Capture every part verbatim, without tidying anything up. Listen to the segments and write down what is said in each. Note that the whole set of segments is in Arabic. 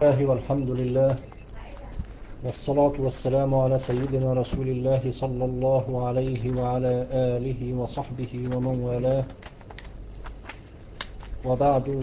الله والحمد لله والصلاة والسلام على سيدنا رسول الله صلى الله عليه وعلى آله وصحبه ومن والاه، وبعد.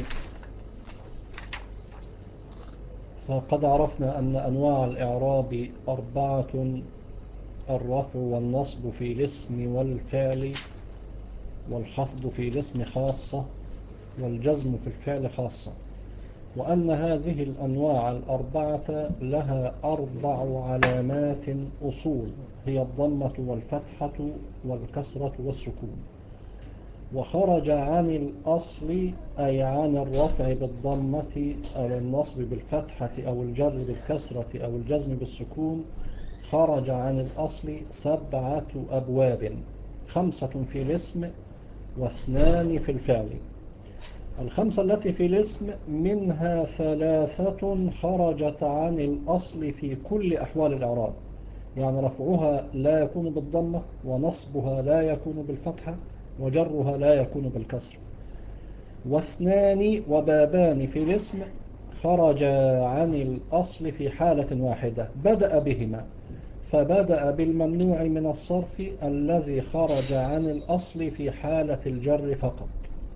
فقد عرفنا أن أنواع الإعراب أربعة: الرفع والنصب في الاسم والفعل، والخفض في الاسم خاصة، والجزم في الفعل خاصة. وأن هذه الأنواع الأربعة لها أربع علامات أصول، هي الضمة والفتحة والكسرة والسكون. وخرج عن الأصل أي عن الرفع بالضمة أو النصب بالفتحة أو الجر بالكسرة أو الجزم بالسكون، خرج عن الأصل سبعة أبواب: خمسة في الاسم واثنان في الفعل. الخمسة التي في الاسم منها ثلاثة خرجت عن الأصل في كل أحوال الإعراب، يعني رفعها لا يكون بالضمة، ونصبها لا يكون بالفتحة، وجرها لا يكون بالكسر. واثنان وبابان في الاسم خرجا عن الأصل في حالة واحدة بدأ بهما، فبدأ بالممنوع من الصرف الذي خرج عن الأصل في حالة الجر فقط،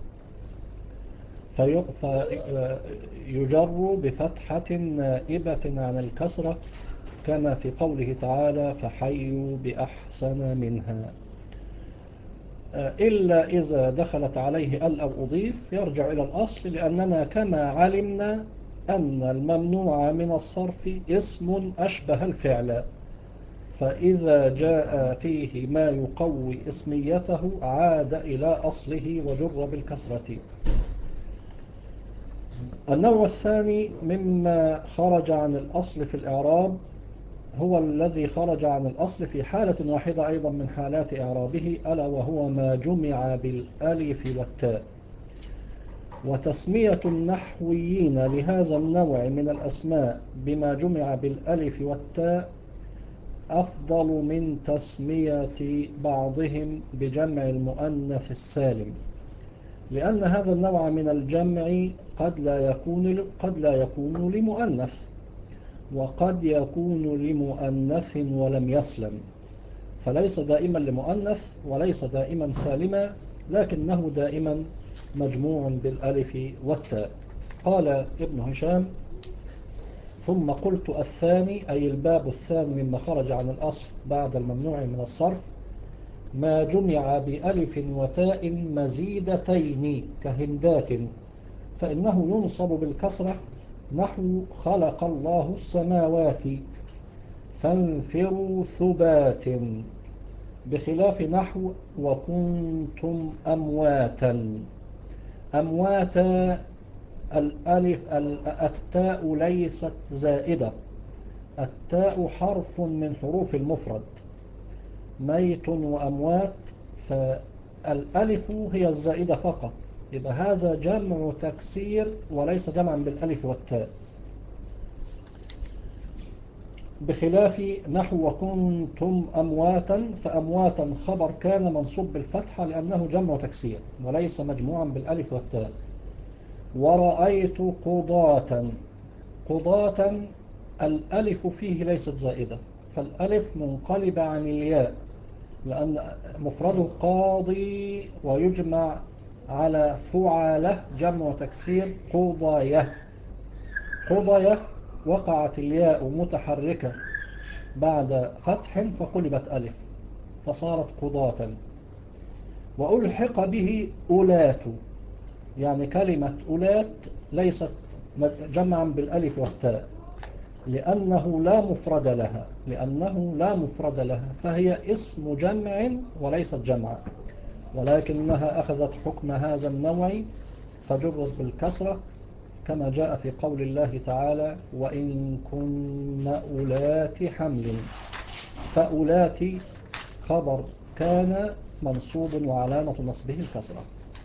فيجر بفتحة نائبة عن الكسرة، كما في قوله تعالى: فحيوا بأحسن منها. إلا إذا دخلت عليه ال أو أضيف يرجع إلى الأصل، لأننا كما علمنا أن الممنوع من الصرف اسم أشبه الفعل، فإذا جاء فيه ما يقوي اسميته عاد إلى أصله وجر بالكسرة. النوع الثاني مما خرج عن الأصل في الإعراب هو الذي خرج عن الأصل في حالة واحدة أيضا من حالات إعرابه، ألا وهو ما جمع بالألف والتاء. وتسمية النحويين لهذا النوع من الأسماء بما جمع بالألف والتاء أفضل من تسمية بعضهم بجمع المؤنث السالم، لأن هذا النوع من الجمع قد لا يكون قد لا يكون لمؤنث، وقد يكون لمؤنث ولم يسلم، فليس دائما لمؤنث وليس دائما سالما، لكنه دائما مجموع بالألف والتاء. قال ابن هشام: ثم قلت الثاني، أي الباب الثاني مما خرج عن الأصل بعد الممنوع من الصرف، ما جمع بألف وتاء مزيدتين كهندات، فإنه ينصب بالكسرة، نحو خلق الله السماوات فانفروا ثبات، بخلاف نحو وكنتم أمواتا. أمواتا الألف التاء ليست زائدة، التاء حرف من حروف المفرد، ميت وأموات، فالألف هي الزائدة فقط، يبقى هذا جمع تكسير وليس جمعا بالألف والتاء، بخلاف نحو وكنتم أمواتا، فأمواتا خبر كان منصوب بالفتحة لأنه جمع تكسير وليس مجموعا بالألف والتاء. ورأيت قضاة، قضاة الألف فيه ليست زائدة، فالألف منقلب عن الياء، لأن مفرده قاضي ويجمع على فعالة جمع تكسير قضاية. قضاية وقعت الياء متحركة بعد فتح فقلبت ألف فصارت قضاة. وألحق به أولات، يعني كلمة أولات ليست جمعا بالألف والتاء لأنه لا مفرد لها لأنه لا مفرد لها فهي اسم جمع وليست جمعا، ولكنها أخذت حكم هذا النوع فجرت بالكسرة، كما جاء في قول الله تعالى: وإن كن أولات حمل، فأولات خبر كان منصوب وعلامة نصبه الكسرة.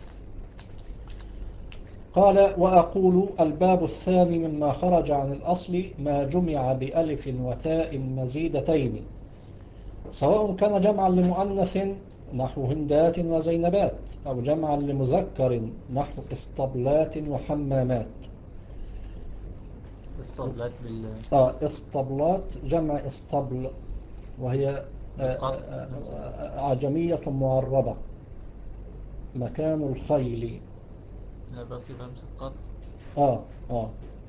قال: وأقول الباب الثاني مما خرج عن الأصل ما جمع بألف وتاء مزيدتين، سواء كان جمعا لمؤنث نحو هندات وزينبات، أو جمعا لمذكر نحو اسطبلات وحمامات. اسطبلات بال آه اسطبلات جمع اسطبل، وهي آه، آه، آه، عجمية معربة، مكان الخيل. لا باقي بهمس القطع. آه آه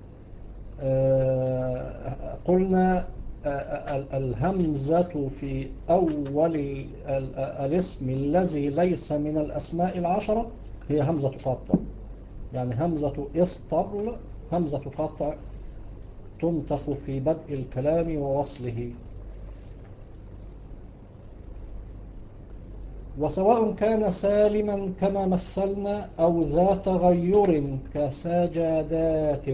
آه، قلنا آه، ال- الهمزة في أول ال- ال- الاسم الذي ليس من الأسماء العشرة هي همزة قطع. يعني همزة اسطبل همزة قطع تنطق في بدء الكلام ووصله. وسواء كان سالما كما مثلنا أو ذا تغير كسجادات.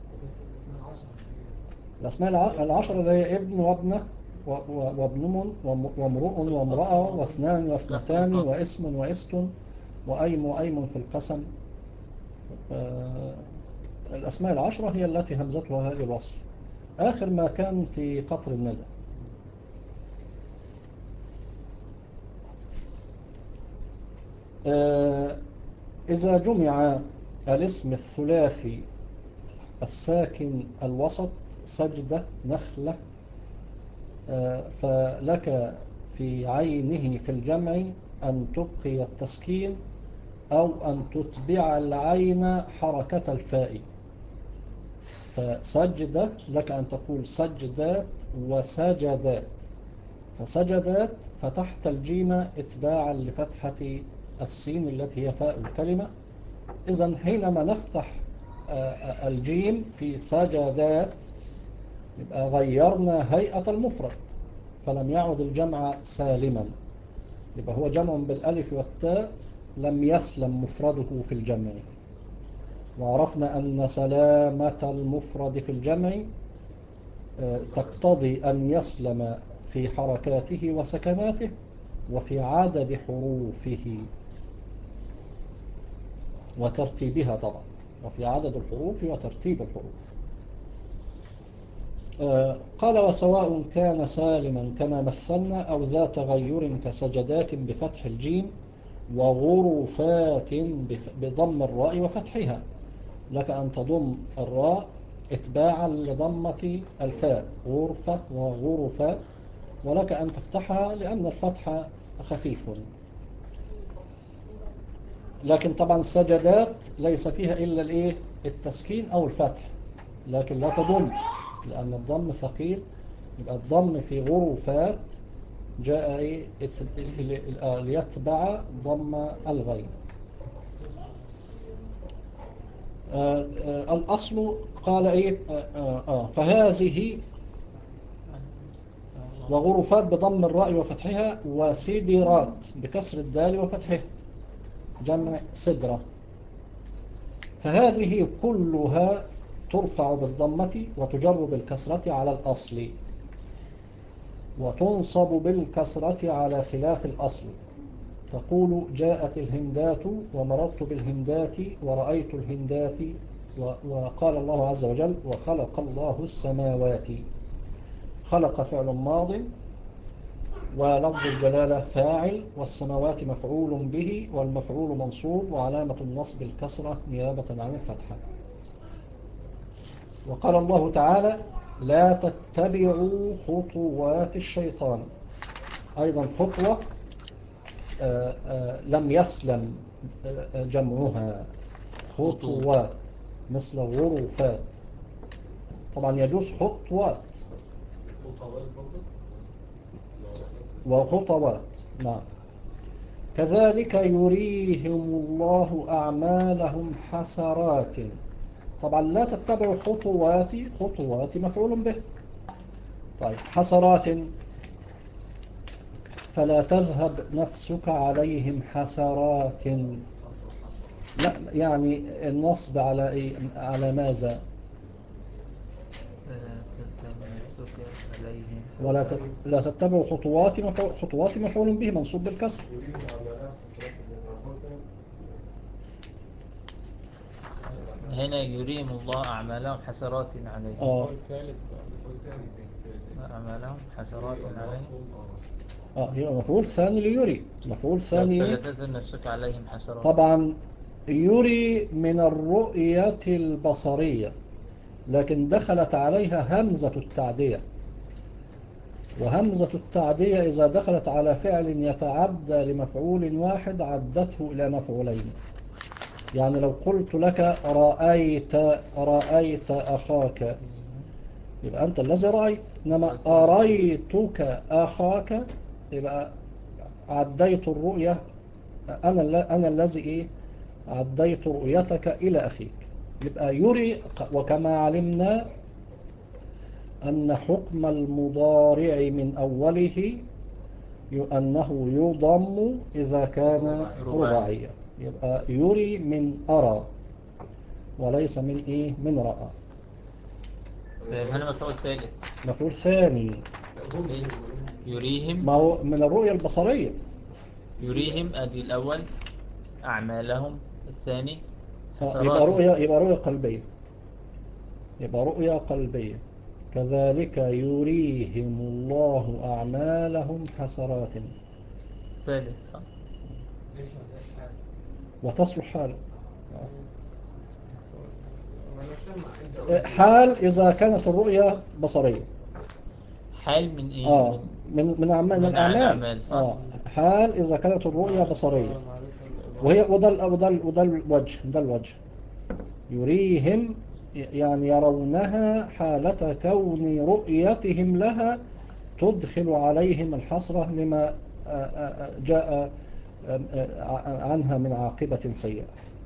الأسماء الع- العشرة اللي هي ابن وابنة و- و- وابن وم- وامرؤ وامرأة واثنان واثنتان واسم واست وأيم وأيم في القسم. آه، الأسماء العشرة هي التي همزتها هذه الوصل، آخر ما كان في قطر الندى. آه، إذا جمع الاسم الثلاثي الساكن الوسط سجدة نخلة، آه، فلك في عينه في الجمع أن تبقي التسكين أو أن تتبع العين حركة الفاء. فسجدة لك أن تقول سجدات وسجدات. فسجدات فتحت الجيم اتباعا لفتحة السين التي هي فاء الكلمة. إذن حينما نفتح آه، الجيم في سجدات يبقى غيرنا هيئة المفرد، فلم يعد الجمع سالما، يبقى هو جمع بالألف والتاء لم يسلم مفرده في الجمع. وعرفنا أن سلامة المفرد في الجمع آه، تقتضي أن يسلم في حركاته وسكناته وفي عدد حروفه وترتيبها طبعا، وفي عدد الحروف وترتيب الحروف. آه، قال وسواء كان سالما كما مثلنا أو ذا تغير كسجدات بفتح الجيم وغرفات بضم الراء وفتحها. لك أن تضم الراء اتباعا لضمة الفاء غرفة وغرفات، ولك أن تفتحها لأن الفتح خفيف. لكن طبعا السجدات ليس فيها إلا الإيه؟ التسكين أو الفتح، لكن لا تضم لأن الضم ثقيل. يبقى الضم في غرفات جاء إيه؟ ليتبع ضم الغين. آه آه الأصل قال إيه آه آه آه فهذه وغرفات بضم الراء وفتحها وسدرات بكسر الدال وفتحها جمع سدرة. فهذه كلها ترفع بالضمة وتجر بالكسرة على الأصل، وتنصب بالكسرة على خلاف الأصل. تقول جاءت الهندات ومررت بالهندات ورأيت الهندات. وقال الله عز وجل وخلق الله السماوات. خلق فعل ماض ولفظ الجلالة فاعل، والسماوات مفعول به، والمفعول منصوب وعلامة النصب الكسرة نيابة عن الفتحة. وقال الله تعالى لا تتبعوا خطوات الشيطان. أيضا خطوة آآ آآ لم يسلم جمعها خطوات مثل غرفات. طبعا يجوز خطوات وخطوات. نعم. كذلك يريهم الله أعمالهم حسرات. طبعا لا تتبعوا خطوات، خطوات مفعول به. طيب حسرات فلا تذهب نفسك عليهم حسرات. لا يعني النصب على إيه؟ على ماذا؟ ولا ت... لا تتبعوا خطوات مفعول... خطوات مفعول به منصوب بالكسر. هنا يريم الله أعمالهم حسرات عليهم. آه. أعمالهم حسرات عليهم. آه هي مفعول ثاني ليري، مفعول ثاني. فلا تذهب نفسك عليهم حسرات. طبعا يري من الرؤية البصرية، لكن دخلت عليها همزة التعدية، وهمزة التعدية إذا دخلت على فعل يتعدى لمفعول واحد عدته إلى مفعولين. يعني لو قلت لك رأيت رأيت أخاك يبقى أنت الذي رأيت، إنما أريتك أخاك يبقى عديت الرؤية، أنا أنا الذي إيه عديت رؤيتك إلى أخيك. يبقى يري. وكما علمنا أن حكم المضارع من أوله أنه يضم إذا كان رباعيا، يبقى يري من أرى وليس من إيه من رأى. هنا مفعول ثالث، مفعول ثاني يريهم، ما هو من الرؤية البصرية. يريهم أدي الأول أعمالهم، الثاني يبقى رؤية يبقى رؤية قلبية، يبقى رؤية قلبية. كذلك يريهم الله أعمالهم حسرات. ثالث صح. وتصلح حال حال إذا كانت الرؤية بصرية. حال من إيه؟ آه من من أعمال من الأعمال. آه حال إذا كانت الرؤية بصرية، وهي وده وده وده الوجه، ده الوجه يريهم يعني يرونها حالة كون رؤيتهم لها تدخل عليهم الحسرة لما جاء عنها من عاقبة سيئة.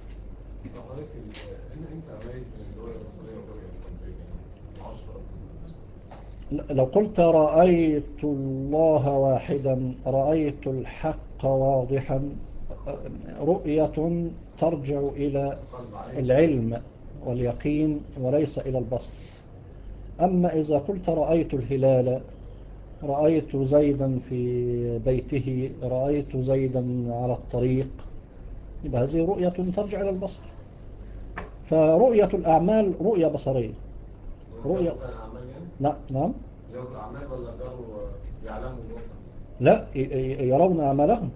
لو قلت رأيت الله واحدا، رأيت الحق واضحا، رؤية ترجع إلى العلم واليقين وليس إلى البصر. أما إذا قلت رأيت الهلال، رأيت زيدا في بيته، رأيت زيدا على الطريق، يبقى هذه رؤية ترجع إلى البصر. فرؤية الأعمال رؤية بصرية. رؤية نعم نعم لا يرون أعمالهم.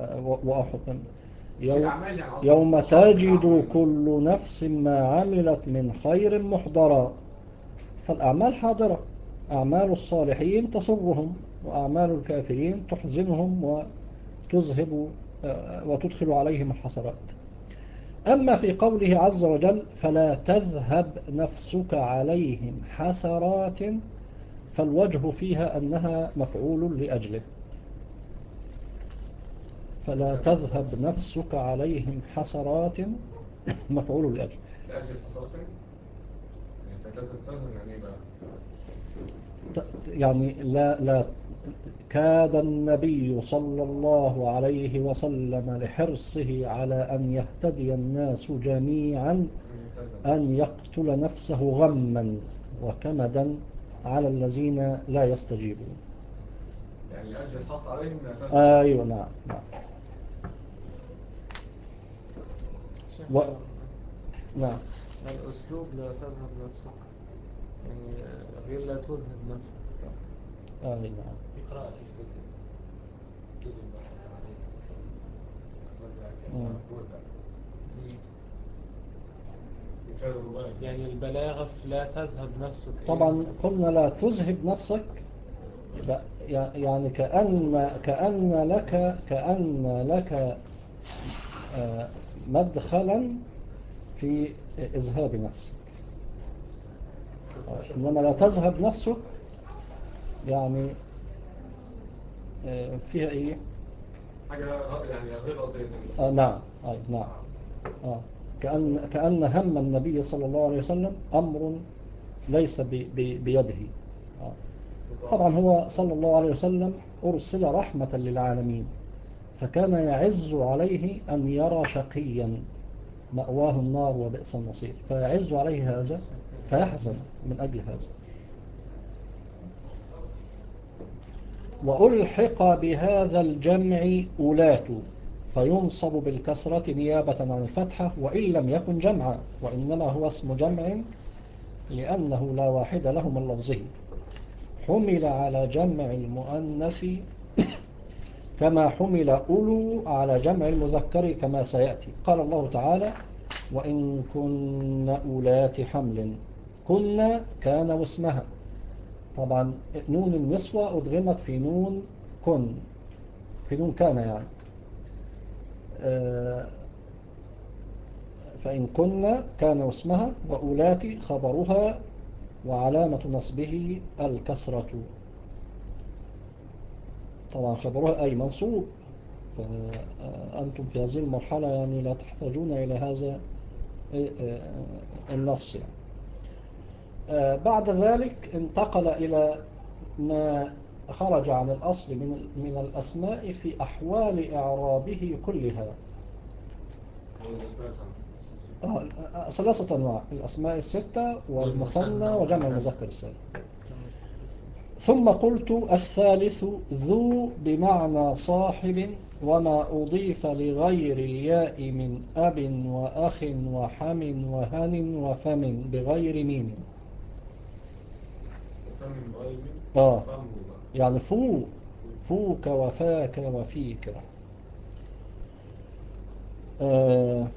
يوم تجد كل نفس ما عملت من خير محضرا، فالأعمال حاضرة. أعمال الصالحين تسرهم، وأعمال الكافرين تحزنهم وتذهب وتدخل عليهم الحسرات. أما في قوله عز وجل فلا تذهب نفسك عليهم حسرات، فالوجه فيها أنها مفعول لأجله. فلا تذهب نفسك عليهم حسرات مفعول لأجله. لأجل حسرات يعني لا لا كاد النبي صلى الله عليه وسلم لحرصه على أن يهتدي الناس جميعا أن يقتل نفسه غما وكمدا على الذين لا يستجيبون. يعني لأجل الحصر عليهم أيوة نعم نعم و... نعم الأسلوب لا تذهب نفسك، يعني غير لا تذهب نفسك صح؟ آه نعم. في قراءة تذهب تذهب نفسك عليهم. يعني البلاغة في لا تذهب نفسك. طبعا قلنا لا تذهب نفسك، يعني كأن كأن لك كأن لك مدخلا في إذهاب نفسك. إنما لا تذهب نفسك يعني فيها إيه؟ حاجة يعني غير قضية. آه نعم آه نعم آه كأن كأن هم النبي صلى الله عليه وسلم أمر ليس بي بي بيده. آه طبعا هو صلى الله عليه وسلم أرسل رحمة للعالمين، فكان يعز عليه أن يرى شقيا مأواه النار وبئس المصير، فيعز عليه هذا فيحزن من أجل هذا. وألحق بهذا الجمع أولات، فينصب بالكسرة نيابة عن الفتحة وإن لم يكن جمعا، وإنما هو اسم جمع لأنه لا واحد له من لفظه. حمل على جمع المؤنث كما حمل أولو على جمع المذكر كما سيأتي. قال الله تعالى وإن كن أولات حمل، كنا كان واسمها. طبعا نون النسوة أدغمت في نون كن، في نون كان يعني. آه، فإن كنا كان واسمها، وأولاتي خبرها، وعلامة نصبه الكسرة. طبعا خبرها أي منصوب، فأنتم في هذه المرحلة يعني لا تحتاجون إلى هذا النص يعني. بعد ذلك انتقل إلى ما خرج عن الأصل من من الأسماء في أحوال إعرابه كلها. آه ثلاثة أنواع: الأسماء الستة والمثنى وجمع المذكر السالم. ثم قلت الثالث ذو بمعنى صاحب، وما أضيف لغير الياء من أب وأخ وحم وهن وفم بغير ميم. آه يعني فو فوك وفاك وفيك. آه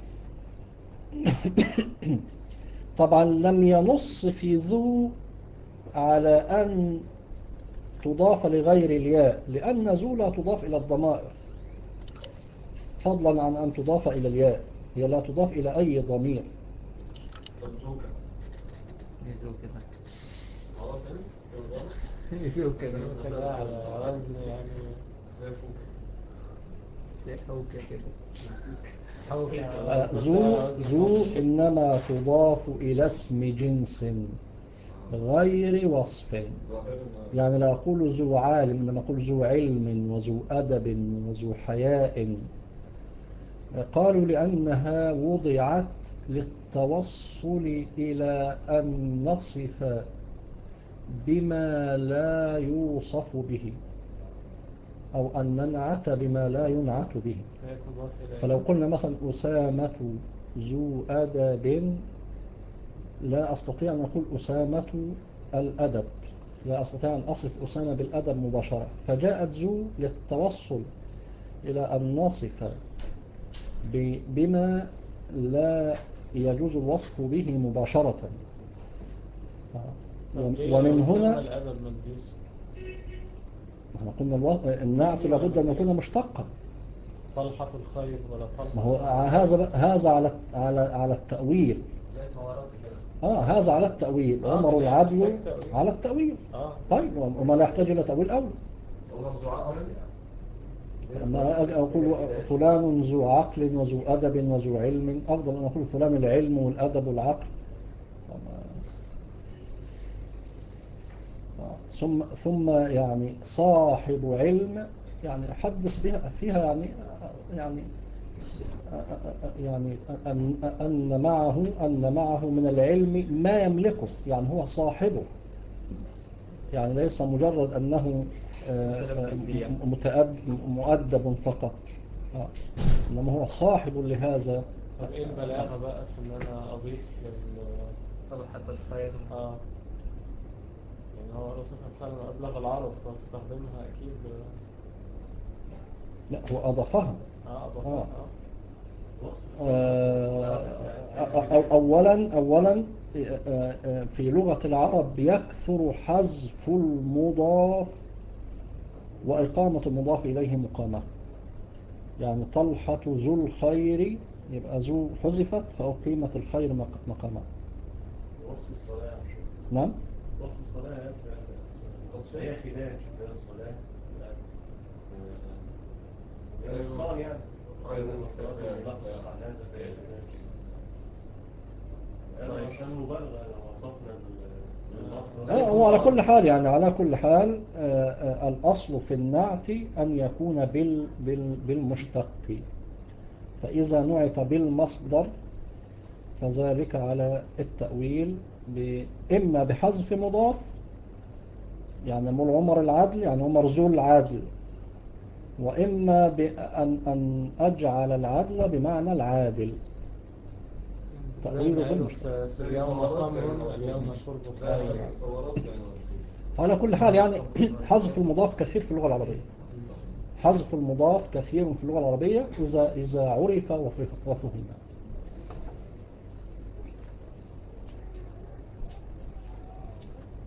طبعا لم ينص في ذو على أن تضاف لغير الياء، لأن ذو لا تضاف إلى الضمائر، فضلا عن أن تضاف إلى الياء، هي لا تضاف إلى أي ضمير. طب زوكا يزوك ده يزوك ده على وزن يعني زي فوكا زي حوكة كده. حوكة. آه، ذو ذو إنما تضاف إلى اسم جنس غير وصف. ظاهر يعني لا أقول ذو عالم، إنما أقول ذو علم وذو أدب وذو حياء. قالوا لأنها وضعت للتوصل إلى أن نصف بما لا يوصف به، أو أن ننعت بما لا ينعت به. هي تضاف إلى فلو قلنا مثلا أسامة ذو أدب، لا أستطيع أن أقول أسامة الأدب، لا أستطيع أن أصف أسامة بالأدب مباشرة، فجاءت ذو للتوصل إلى أن نصف بما لا يجوز الوصف به مباشرة. ومن هنا الأدب ما تجيش. احنا قلنا الو... النعت لابد أن يكون مشتقا. طلحة الخير ولا طلحة. ما هو هذا هذا على على على التأويل. زي الحوارات كده. اه هذا على التأويل. عمر العدل على التأويل. آه. طيب وما لا يحتاج إلى تأويل أول. عمر ذو عقل أما أقول فلان ذو عقل وذو أدب وذو علم، أفضل أن أقول فلان العلم والأدب والعقل. ثم ثم يعني صاحب علم، يعني حدث بها فيها يعني يعني يعني أن أن معه أن معه من العلم ما يملكه، يعني هو صاحبه، يعني ليس مجرد أنه مؤدب فقط، إنما هو صاحب لهذا. طب إيه البلاغة بقى في إن أنا أضيف لل طلحة الخير. آه يعني هو الرسول صلى الله عليه وسلم أبلغ العرب فاستخدمها أكيد. لا هو أضافها. آه أضافها. آه. آه. أولا أولا في لغة العرب يكثر حذف المضاف وإقامة المضاف إليه مقامة. يعني طلحة ذو الخير يبقى ذو حذفت فأقيمت الخير مقامة. وصف الصلاة. نعم وصف الصلاة وصف هي خلاف في الصلاة يعني نقصان يعني أيضا الصلاة اللفظ على هذا فإذا عشان مبالغة لو وصفنا بالمصدر. آه وعلى كل حال يعني على كل حال آه آه الأصل في النعت أن يكون بال بال بالمشتق، فإذا نعت بالمصدر فذلك على التأويل إما بحذف مضاف، يعني نقول عمر العدل يعني عمر ذو العدل، وإما بأن أن أجعل العدل بمعنى العادل. تأويله بالمشتق. في اليوم خمر اليوم شرب خير. على كل حال يعني حذف المضاف كثير في اللغة العربية. حذف المضاف كثير في اللغة العربية إذا إذا عرف وفهم.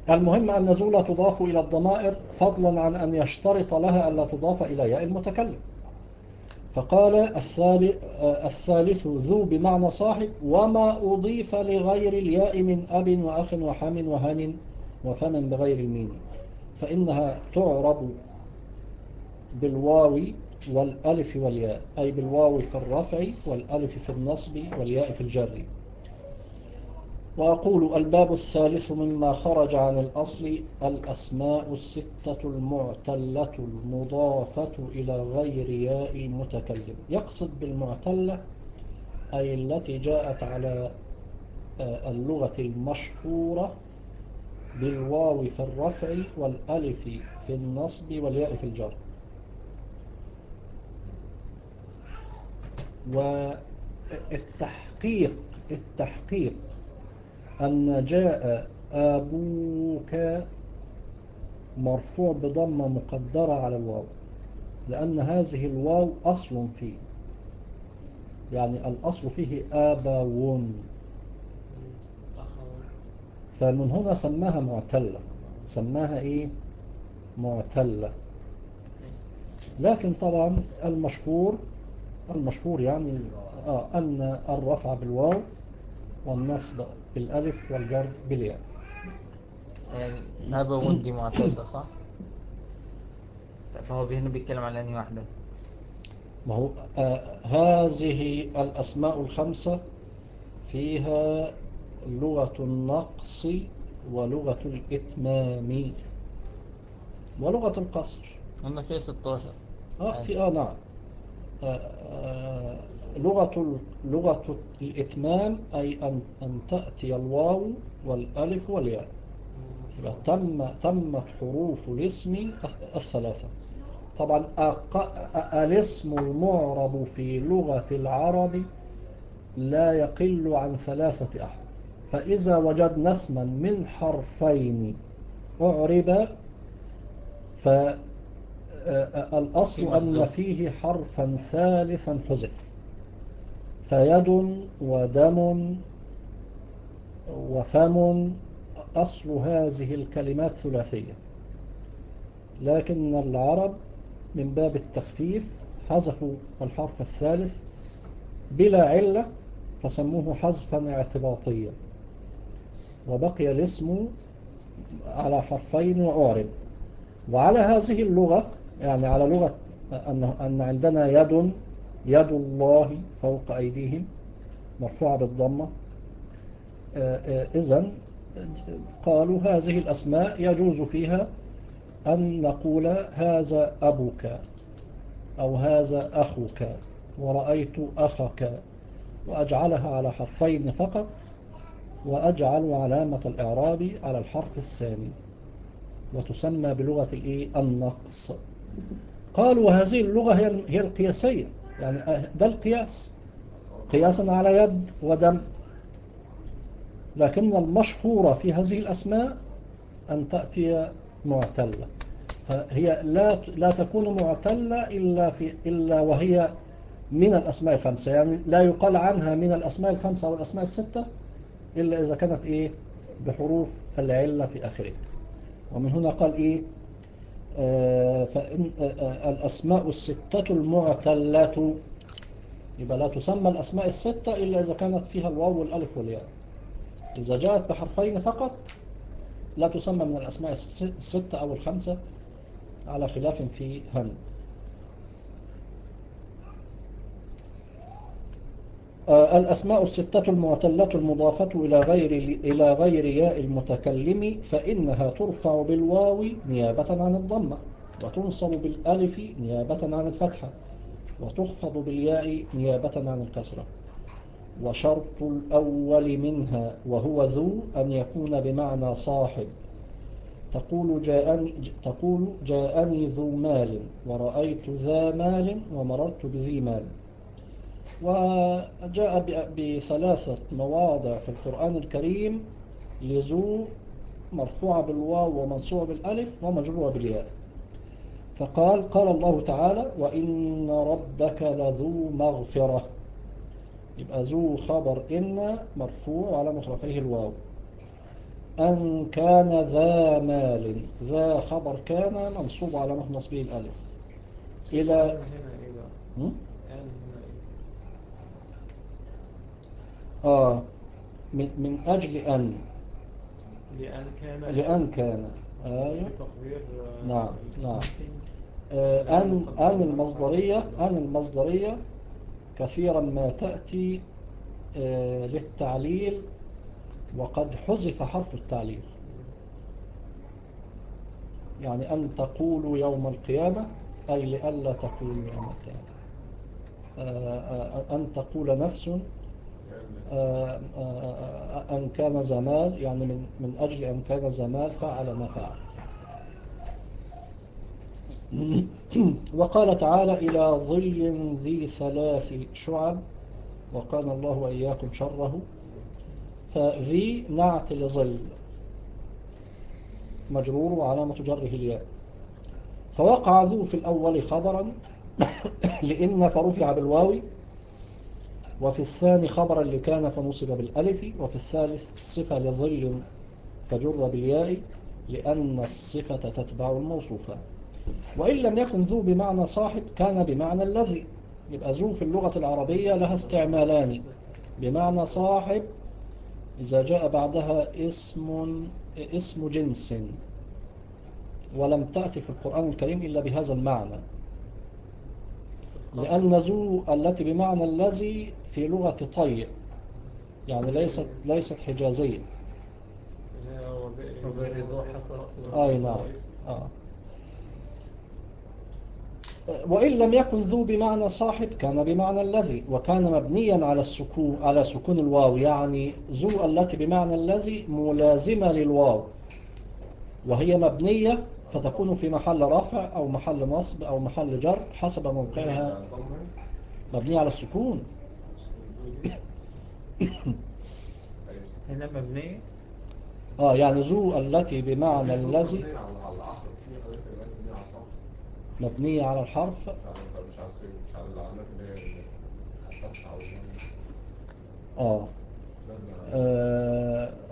المهم أن ذو لا تضاف إلى الضمائر فضلا عن أن يشترط لها ألا تضاف إلى ياء المتكلم. فقال الثالث ذو بمعنى صاحب وما أضيف لغير الياء من أب وأخ وحم وهن وفم بغير الميم فإنها تعرب بالواو والألف والياء، أي بالواو في الرفع والألف في النصب والياء في الجر. وأقول الباب الثالث مما خرج عن الأصل الأسماء الستة المعتلة المضافة إلى غير ياء المتكلم. يقصد بالمعتلة أي التي جاءت على اللغة المشهورة بالواو في الرفع والألف في النصب والياء في الجر. والتحقيق التحقيق أن جاء أبوك مرفوع بضمة مقدرة على الواو، لأن هذه الواو أصل فيه، يعني الأصل فيه آباون، فمن هنا سماها معتلة، سماها إيه؟ معتلة. لكن طبعا المشهور المشهور يعني آه أن الرفع بالواو والنصب بالألف والجر بالياء. يعني هذا وندي معتلة صح؟ فهو هنا بيتكلم على أنهي واحدة؟ ما هو آه هذه الأسماء الخمسة فيها لغة النقص ولغة الإتمام ولغة القصر. هم فيها ستاشر. آه في آه نعم آه آه لغة لغة الإتمام أي أن أن تأتي الواو والألف والياء. تم تمت حروف الاسم الثلاثة. طبعا الاسم المعرب في لغة العرب لا يقل عن ثلاثة أحرف، فإذا وجدنا اسما من حرفين أعرب فالأصل أن فيه حرفا ثالثا حذف، فيد ودم وفم أصل هذه الكلمات ثلاثية، لكن العرب من باب التخفيف حذفوا الحرف الثالث بلا علة فسموه حذفا اعتباطيا، وبقي الاسم على حرفين وأعرب. وعلى هذه اللغة يعني على لغة أن, أن عندنا يد يد الله فوق أيديهم مرفوعة بالضمة، إذن قالوا هذه الأسماء يجوز فيها أن نقول هذا أبوك أو هذا أخوك ورأيت أخك، وأجعلها على حرفين فقط، وأجعل علامة الإعراب على الحرف الثاني، وتسمى بلغة الإيه؟ النقص. قالوا هذه اللغة هي هي القياسية، يعني ده القياس قياسا على يد ودم، لكن المشهورة في هذه الأسماء أن تأتي معتلة، فهي لا لا تكون معتلة إلا في إلا وهي من الأسماء الخمسة، يعني لا يقال عنها من الأسماء الخمسة أو الأسماء الستة إلا إذا كانت إيه بحروف العلة في آخره. ومن هنا قال إيه آه فإن آه آه الأسماء الستة المعتلة، يبقى لا تسمى الأسماء الستة إلا إذا كانت فيها الواو والألف والياء. إذا جاءت بحرفين فقط لا تسمى من الأسماء الستة أو الخمسة، على خلاف في هن. آه الأسماء الستة المعتلة المضافة إلى غير إلى غير ياء المتكلم فإنها ترفع بالواو نيابة عن الضمة، وتنصب بالألف نيابة عن الفتحة، وتخفض بالياء نيابة عن الكسرة. وشرط الأول منها وهو ذو أن يكون بمعنى صاحب، تقول جاءني, تقول جاءني ذو مال ورأيت ذا مال ومررت بذي مال. وجاء بثلاثة مواضع في القرآن الكريم لذو مرفوعة بالواو ومنصوبة بالألف ومجرورة بالياء. فقال قال الله تعالى وإن ربك لذو مغفرة، يبقى ذو خبر إن مرفوع على رفعه الواو، أن كان ذا مال، ذا خبر كان منصوب على نصبه الألف. إلى هنا إيه بقى؟ م? أن هنا إيه؟ آه من, من أجل أن لأن كان لأن كان آية. في تقدير آه، نعم نعم. لا آه أن مقدرة أن المصدرية مقدرة. أن المصدرية كثيرا ما تأتي آه للتعليل وقد حذف حرف التعليل. يعني أن تقولوا يوم القيامة أي لئلا تقولوا يوم القيامة. آه آه أن تقول نفس آه آه أن كان زمال، يعني من, من أجل أن كان زمال فعل ما فعل. وقال تعالى إلى ظل ذي ثلاث شعب وقال الله وإياكم شره. فذي نعت لظل مجرور وعلامة جره الياء. فوقع ذو في الأول خبرا لإن فرفع بالواو، وفي الثاني خبرا لكان فنصب بالألف، وفي الثالث صفة لظل فجر بالياء لأن الصفة تتبع الموصوفة. وإن لم يكن ذو بمعنى صاحب كان بمعنى الذي. يبقى ذو في اللغة العربية لها استعمالان: بمعنى صاحب إذا جاء بعدها اسم اسم جنس، ولم تأتي في القرآن الكريم إلا بهذا المعنى، لأن ذو التي بمعنى الذي في لغة طي، يعني ليست ليست حجازية. وغير ذو حفظ. أي نعم. آه. وإن لم يكن ذو بمعنى صاحب كان بمعنى الذي، وكان مبنيا على السكون على سكون الواو. يعني ذو التي بمعنى الذي ملازمة للواو، وهي مبنية فتكون في محل رفع أو محل نصب أو محل جر حسب موقعها. مبنية على السكون. هنا مبنية. آه يعني ذو التي بمعنى الذي مبنية على الحرف. مش على مش على العلامات اللي هي الفتحة أو آه. آه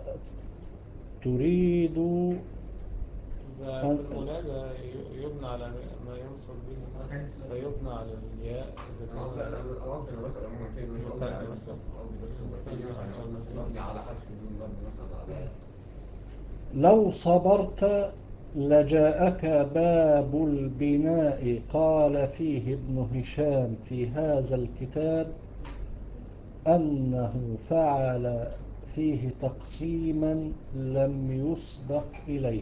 تريد ده في المنادى يبنى على ما ينصب به، فيبنى على الياء إذا كان قصدي أنا بسأل عموما فين مش قصدي على نفسه، قصدي بس مبني على حذف النون، مبني مثلا على لو صبرت لجاءك باب البناء. قال فيه ابن هشام في هذا الكتاب أنه فعل فيه تقسيما لم يسبق إليه.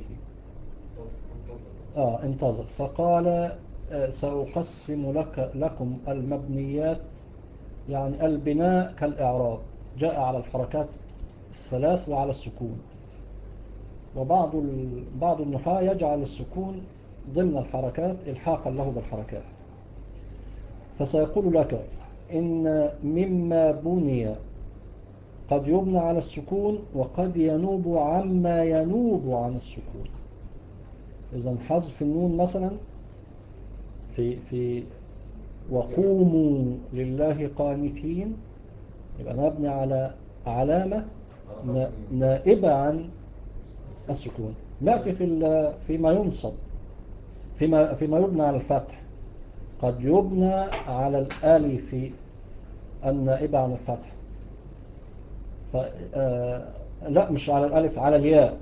آه انتظر. فقال آه سأقسم لك لكم المبنيات، يعني البناء كالإعراب جاء على الحركات الثلاث وعلى السكون، وبعض بعض النحاة يجعل السكون ضمن الحركات إلحاقا له بالحركات. فسيقول لك إن مما بني قد يبنى على السكون وقد ينوب عما ينوب عن السكون. إذن حذف النون مثلا في في وقوموا لله قانتين يبقى مبني على علامة نائبة عن السكون. نأتي في فيما ينصب فيما فيما يبنى على الفتح قد يبنى على الألف النائبة عن الفتح. ف... آه... لا مش على الألف، على الياء.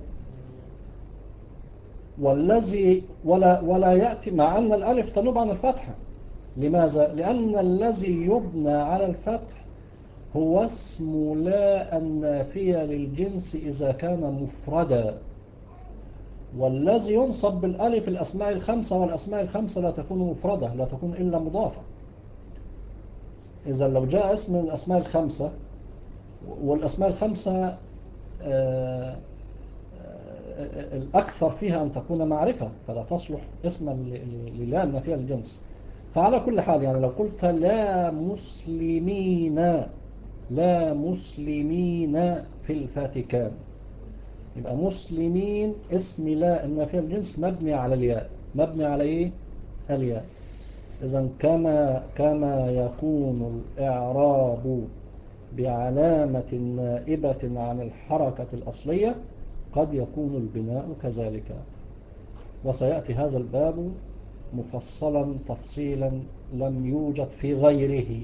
والذي ولا ولا يأتي مع أن الألف تنوب عن الفتحة. لماذا؟ لأن الذي يبنى على الفتح هو اسم لا النافية للجنس إذا كان مفردا، والذي ينصب بالألف الأسماء الخمسة، والأسماء الخمسة لا تكون مفردة، لا تكون إلا مضافة. إذا لو جاء اسم من الأسماء الخمسة، والأسماء الخمسة آآ آآ الأكثر فيها أن تكون معرفة فلا تصلح اسما للا النافية للجنس. فعلى كل حال يعني لو قلت لا مسلمين، لا مسلمين في الفاتيكان، يبقى مسلمين اسم لا النافية للجنس مبني على الياء. مبني على إيه؟ الياء. إذن كما كما يكون الإعراب بعلامة نائبة عن الحركة الأصلية، قد يكون البناء كذلك. وسيأتي هذا الباب مفصلا تفصيلا لم يوجد في غيره.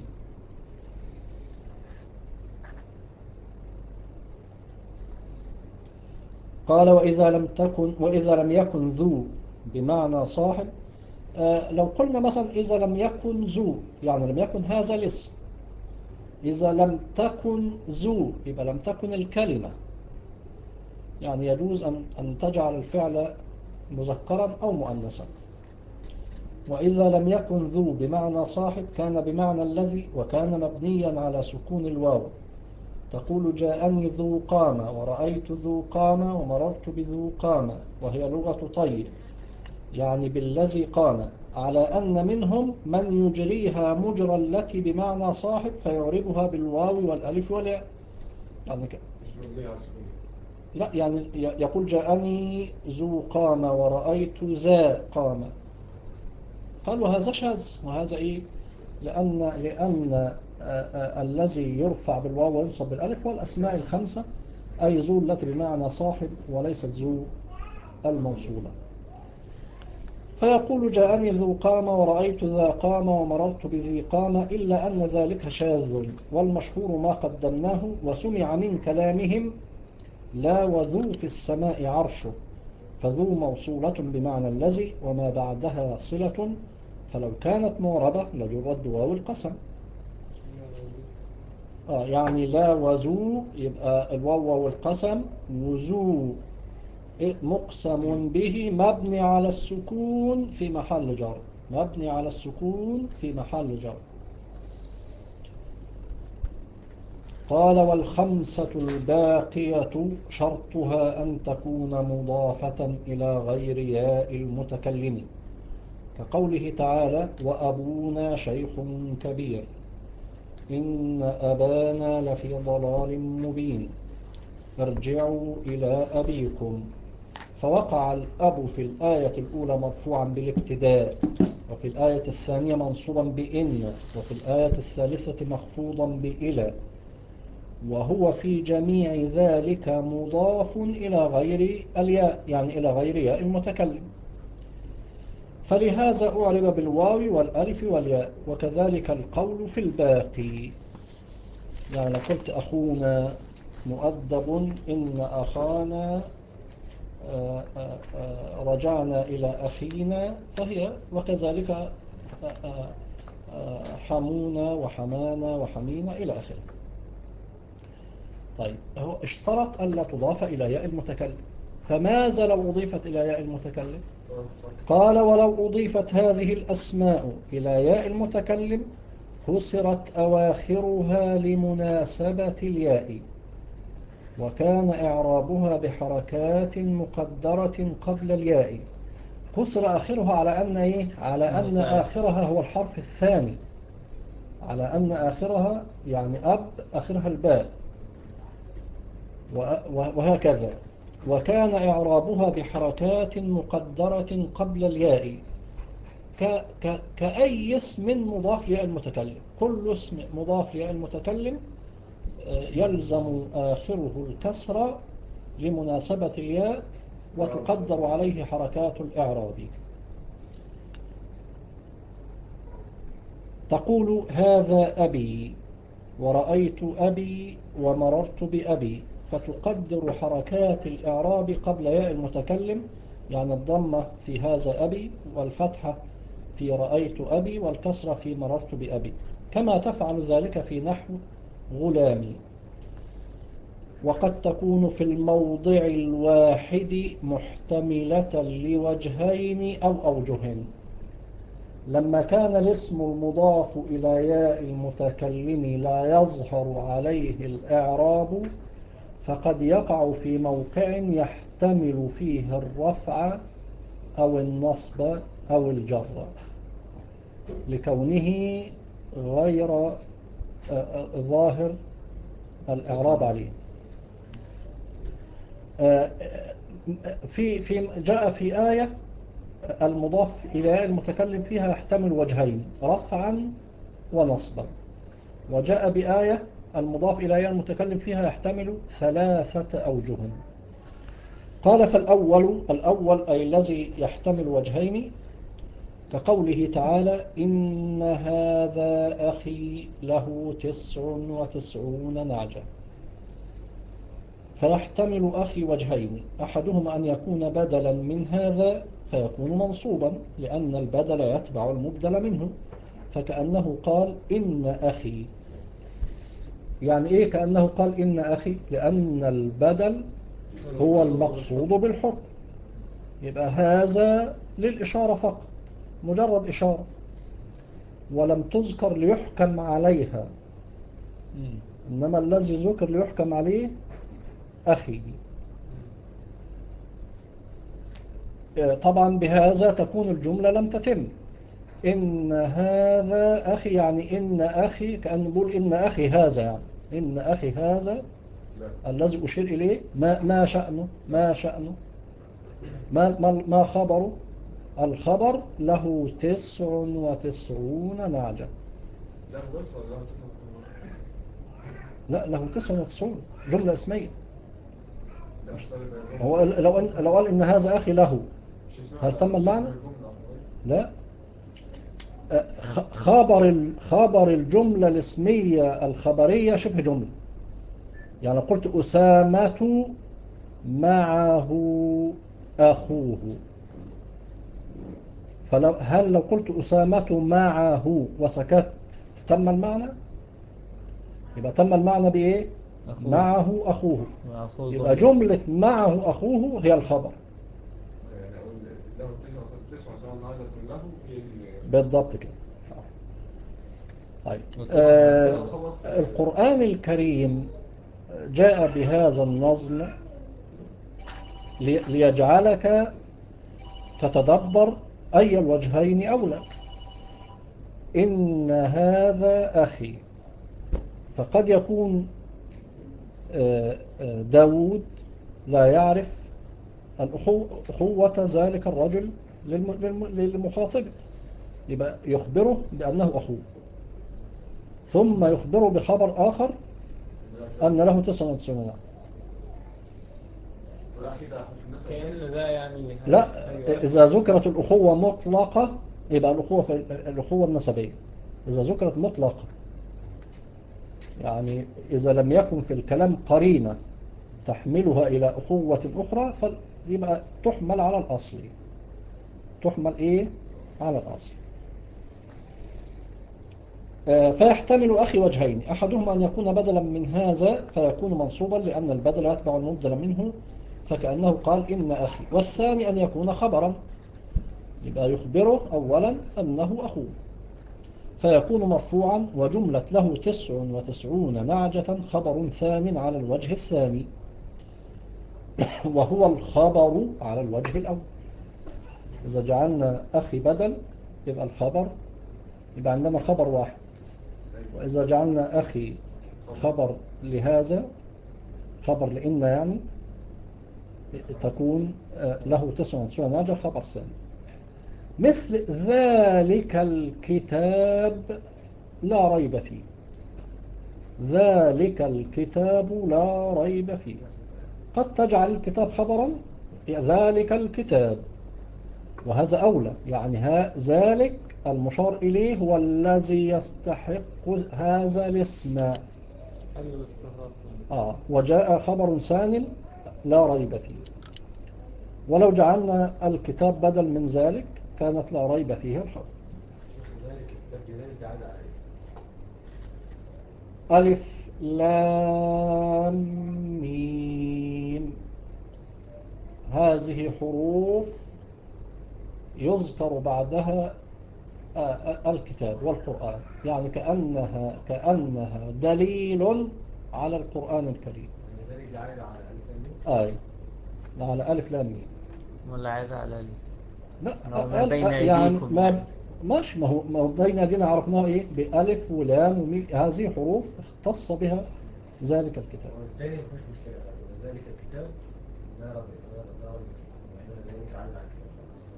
قال وإذا لم تكن وإذا لم يكن ذو بمعنى صاحب. آه لو قلنا مثلا إذا لم يكن ذو، يعني لم يكن هذا الاسم. إذا لم تكن ذو يبقى لم تكن الكلمة، يعني يجوز أن أن تجعل الفعل مذكرا أو مؤنثا. وإذا لم يكن ذو بمعنى صاحب كان بمعنى الذي، وكان مبنيا على سكون الواو. تقول جاءني ذو قامة، ورأيت ذو قامة، ومررت بذو قامة، وهي لغة طيب يعني بالذي قام، على أن منهم من يجريها مجرى التي بمعنى صاحب فيعربها بالواو والألف والياء. يعني ك... مش مبنية على السكون. لا يعني يقول جاءني ذو قامة ورأيت ذا قامة، قالوا هذا شاذ. وهذا إيه؟ لأن, لأن آآ آآ الذي يرفع بالواو وينصب بالألف والأسماء الخمسة، أي ذو التي بمعنى صاحب وليست ذو الموصولة. فيقول جاءني ذو قامة ورأيت ذا قامة ومررت بذي قامة، إلا أن ذلك شاذ، والمشهور ما قدمناه. وسمع من كلامهم لا وذو في السماء عرشه، فذو موصولة بمعنى الذي وما بعدها صلة، فلو كانت معربة لجرت واو القسم. آه يعني لا وذو يبقى الواو والقسم، وذو مقسم به مبني على السكون في محل جر، مبني على السكون في محل جر. قال والخمسة الباقية شرطها أن تكون مضافة إلى غير ياء المتكلم، كقوله تعالى وأبونا شيخ كبير، إن أبانا لفي ضلال مبين، ارجعوا إلى أبيكم. فوقع الأب في الآية الأولى مرفوعا بالابتداء، وفي الآية الثانية منصوبا بإن، وفي الآية الثالثة مخفوضا بإلى، وهو في جميع ذلك مضاف إلى غير الياء، يعني إلى غير ياء المتكلم، فلهذا أعرب بالواو والألف والياء. وكذلك القول في الباقي، يعني لو قلت أخونا مؤدب، إن أخانا رجعنا إلى أخينا، فهي وكذلك حمونا وحمانا وحمينا إلى آخره. طيب هو اشترط ألا تضاف إلى ياء المتكلم، فماذا لو أضيفت إلى ياء المتكلم؟ قال ولو أضيفت هذه الأسماء إلى ياء المتكلم كسرت أواخرها لمناسبة الياء، وكان إعرابها بحركات مقدرة قبل الياء. كسر آخرها على أن إيه؟ على أن آخرها هو الحرف الثاني، على أن آخرها يعني أب آخرها الباء، وهكذا. وكان إعرابها بحركات مقدرة قبل الياء، ك ك كأي اسم مضاف لياء المتكلم. كل اسم مضاف لياء المتكلم يلزم آخره الكسر لمناسبة الياء، وتقدر عليه حركات الإعراب. تقول هذا أبي، ورأيت أبي، ومررت بأبي، فتقدر حركات الإعراب قبل ياء المتكلم، يعني الضمة في هذا أبي، والفتحة في رأيت أبي، والكسرة في مررت بأبي، كما تفعل ذلك في نحو غلامي. وقد تكون في الموضع الواحد محتملة لوجهين أو أوجهين. لما كان الاسم المضاف إلى ياء المتكلم لا يظهر عليه الإعراب، فقد يقع في موقع يحتمل فيه الرفع أو النصب أو الجر، لكونه غير ظاهر الإعراب عليه. في في جاء في آية المضاف إلى المتكلم فيها يحتمل وجهين، رفعا ونصبا، وجاء بآية المضاف إلى المتكلم فيها يحتمل ثلاثة أوجه. قال فالأول الأول أي الذي يحتمل وجهين كقوله تعالى إن هذا أخي له تسع وتسعون نعجة، فيحتمل أخي وجهين، أحدهما أن يكون بدلا من هذا فيكون منصوبا لأن البدل يتبع المبدل منه، فكأنه قال إن أخي. يعني إيه كأنه قال إن أخي؟ لأن البدل هو المقصود بالحكم، يبقى هذا للإشارة فقط، مجرد إشارة ولم تذكر ليحكم عليها، إنما الذي ذكر ليحكم عليه أخي. طبعا بهذا تكون الجملة لم تتم. إن هذا أخي يعني إن أخي، كأن نقول إن أخي هذا، يعني إن أخي هذا الذي أشير إليه ما, ما شأنه ما شأنه ما, ما, ما خبره؟ الخبر له تسع وتسعون نعجة. له بس ولا له تسع وتسعون؟ لا، له تسع وتسعون جملة اسمية. لا مش طالب الجملة. هو لو قال لو قال إن هذا أخي له، مش اسمها هل تم مش المعنى؟ اسم الجملة. لا، خبر خبر الجملة الاسمية الخبرية شبه جملة. يعني قلت أسامة معه أخوه، فلو هل لو قلت أسامة معه وسكت تم المعنى؟ يبقى تم المعنى بإيه؟ أخوه. معه أخوه. أخوه يبقى ضمير. جملة معه أخوه هي الخبر. يعني أقول له تسع تسع وتسعون نعجة له هي دي. بالضبط كده. طيب، وتسعة. آه القرآن الكريم جاء بهذا النظم لي- ليجعلك تتدبر أي الوجهين أولى. إن هذا أخي، فقد يكون آه، آه، داود لا يعرف الأخو- أخوة ذلك الرجل للم- للم- للمخاطب، يبقى يخبره بأنه أخوه، ثم يخبره بخبر آخر أن له تسعة وتسعون. والأخي ده في الناس كأن ده يعني لا، أيوة. إذا ذكرت الأخوة مطلقة يبقى الأخوة في الأخوة النسبية. إذا ذكرت مطلقة يعني إذا لم يكن في الكلام قرينة تحملها إلى أخوة أخرى فيبقى تحمل على الأصل. تحمل إيه؟ على الأصل. آه، فيحتمل أخي وجهين، أحدهما أن يكون بدلا من هذا فيكون منصوبا لأن البدل يتبع المبدل منه، فكأنه قال إن أخي، والثاني أن يكون خبرا، يبقى يخبره أولا أنه أخوه، فيكون مرفوعا، وجملة له تسع وتسعون نعجة خبر ثان على الوجه الثاني، وهو الخبر على الوجه الأول. إذا جعلنا أخي بدل يبقى الخبر، يبقى عندنا خبر واحد. وإذا جعلنا أخي خبر لهذا، خبر لإن يعني، تكون له تسع وتسعون نعجة خبر ثاني. مثل ذلك الكتاب لا ريب فيه. ذلك الكتاب لا ريب فيه، قد تجعل الكتاب خبرا، ذلك الكتاب، وهذا أولى. يعني ها ذلك المشار إليه هو الذي يستحق هذا الاسم. حل الاستغراق. آه وجاء خبر ثان لا ريب فيه. ولو جعلنا الكتاب بدل من ذلك كانت لا ريب فيه الحكم. ذلك الكتاب بذلك عاد عليه. ألف لام ميم، هذه حروف يذكر بعدها الكتاب والقرآن، يعني كأنها كأنها دليل على القرآن الكريم. ذلك عاد على ألف لام آي على ألف لام ميم. ولا عاد على ال... لا، لو ما أل- بين يعني أيديكم ما يعني. مش ما هو ما هو بين أيدينا عرفناه إيه بألف ولام وميم، هذه حروف اختص بها ذلك الكتاب. والثاني مفيش مشكلة بقى ذلك الكتاب لا رب لا رب لا رب يعني ذلك عاد على الكتاب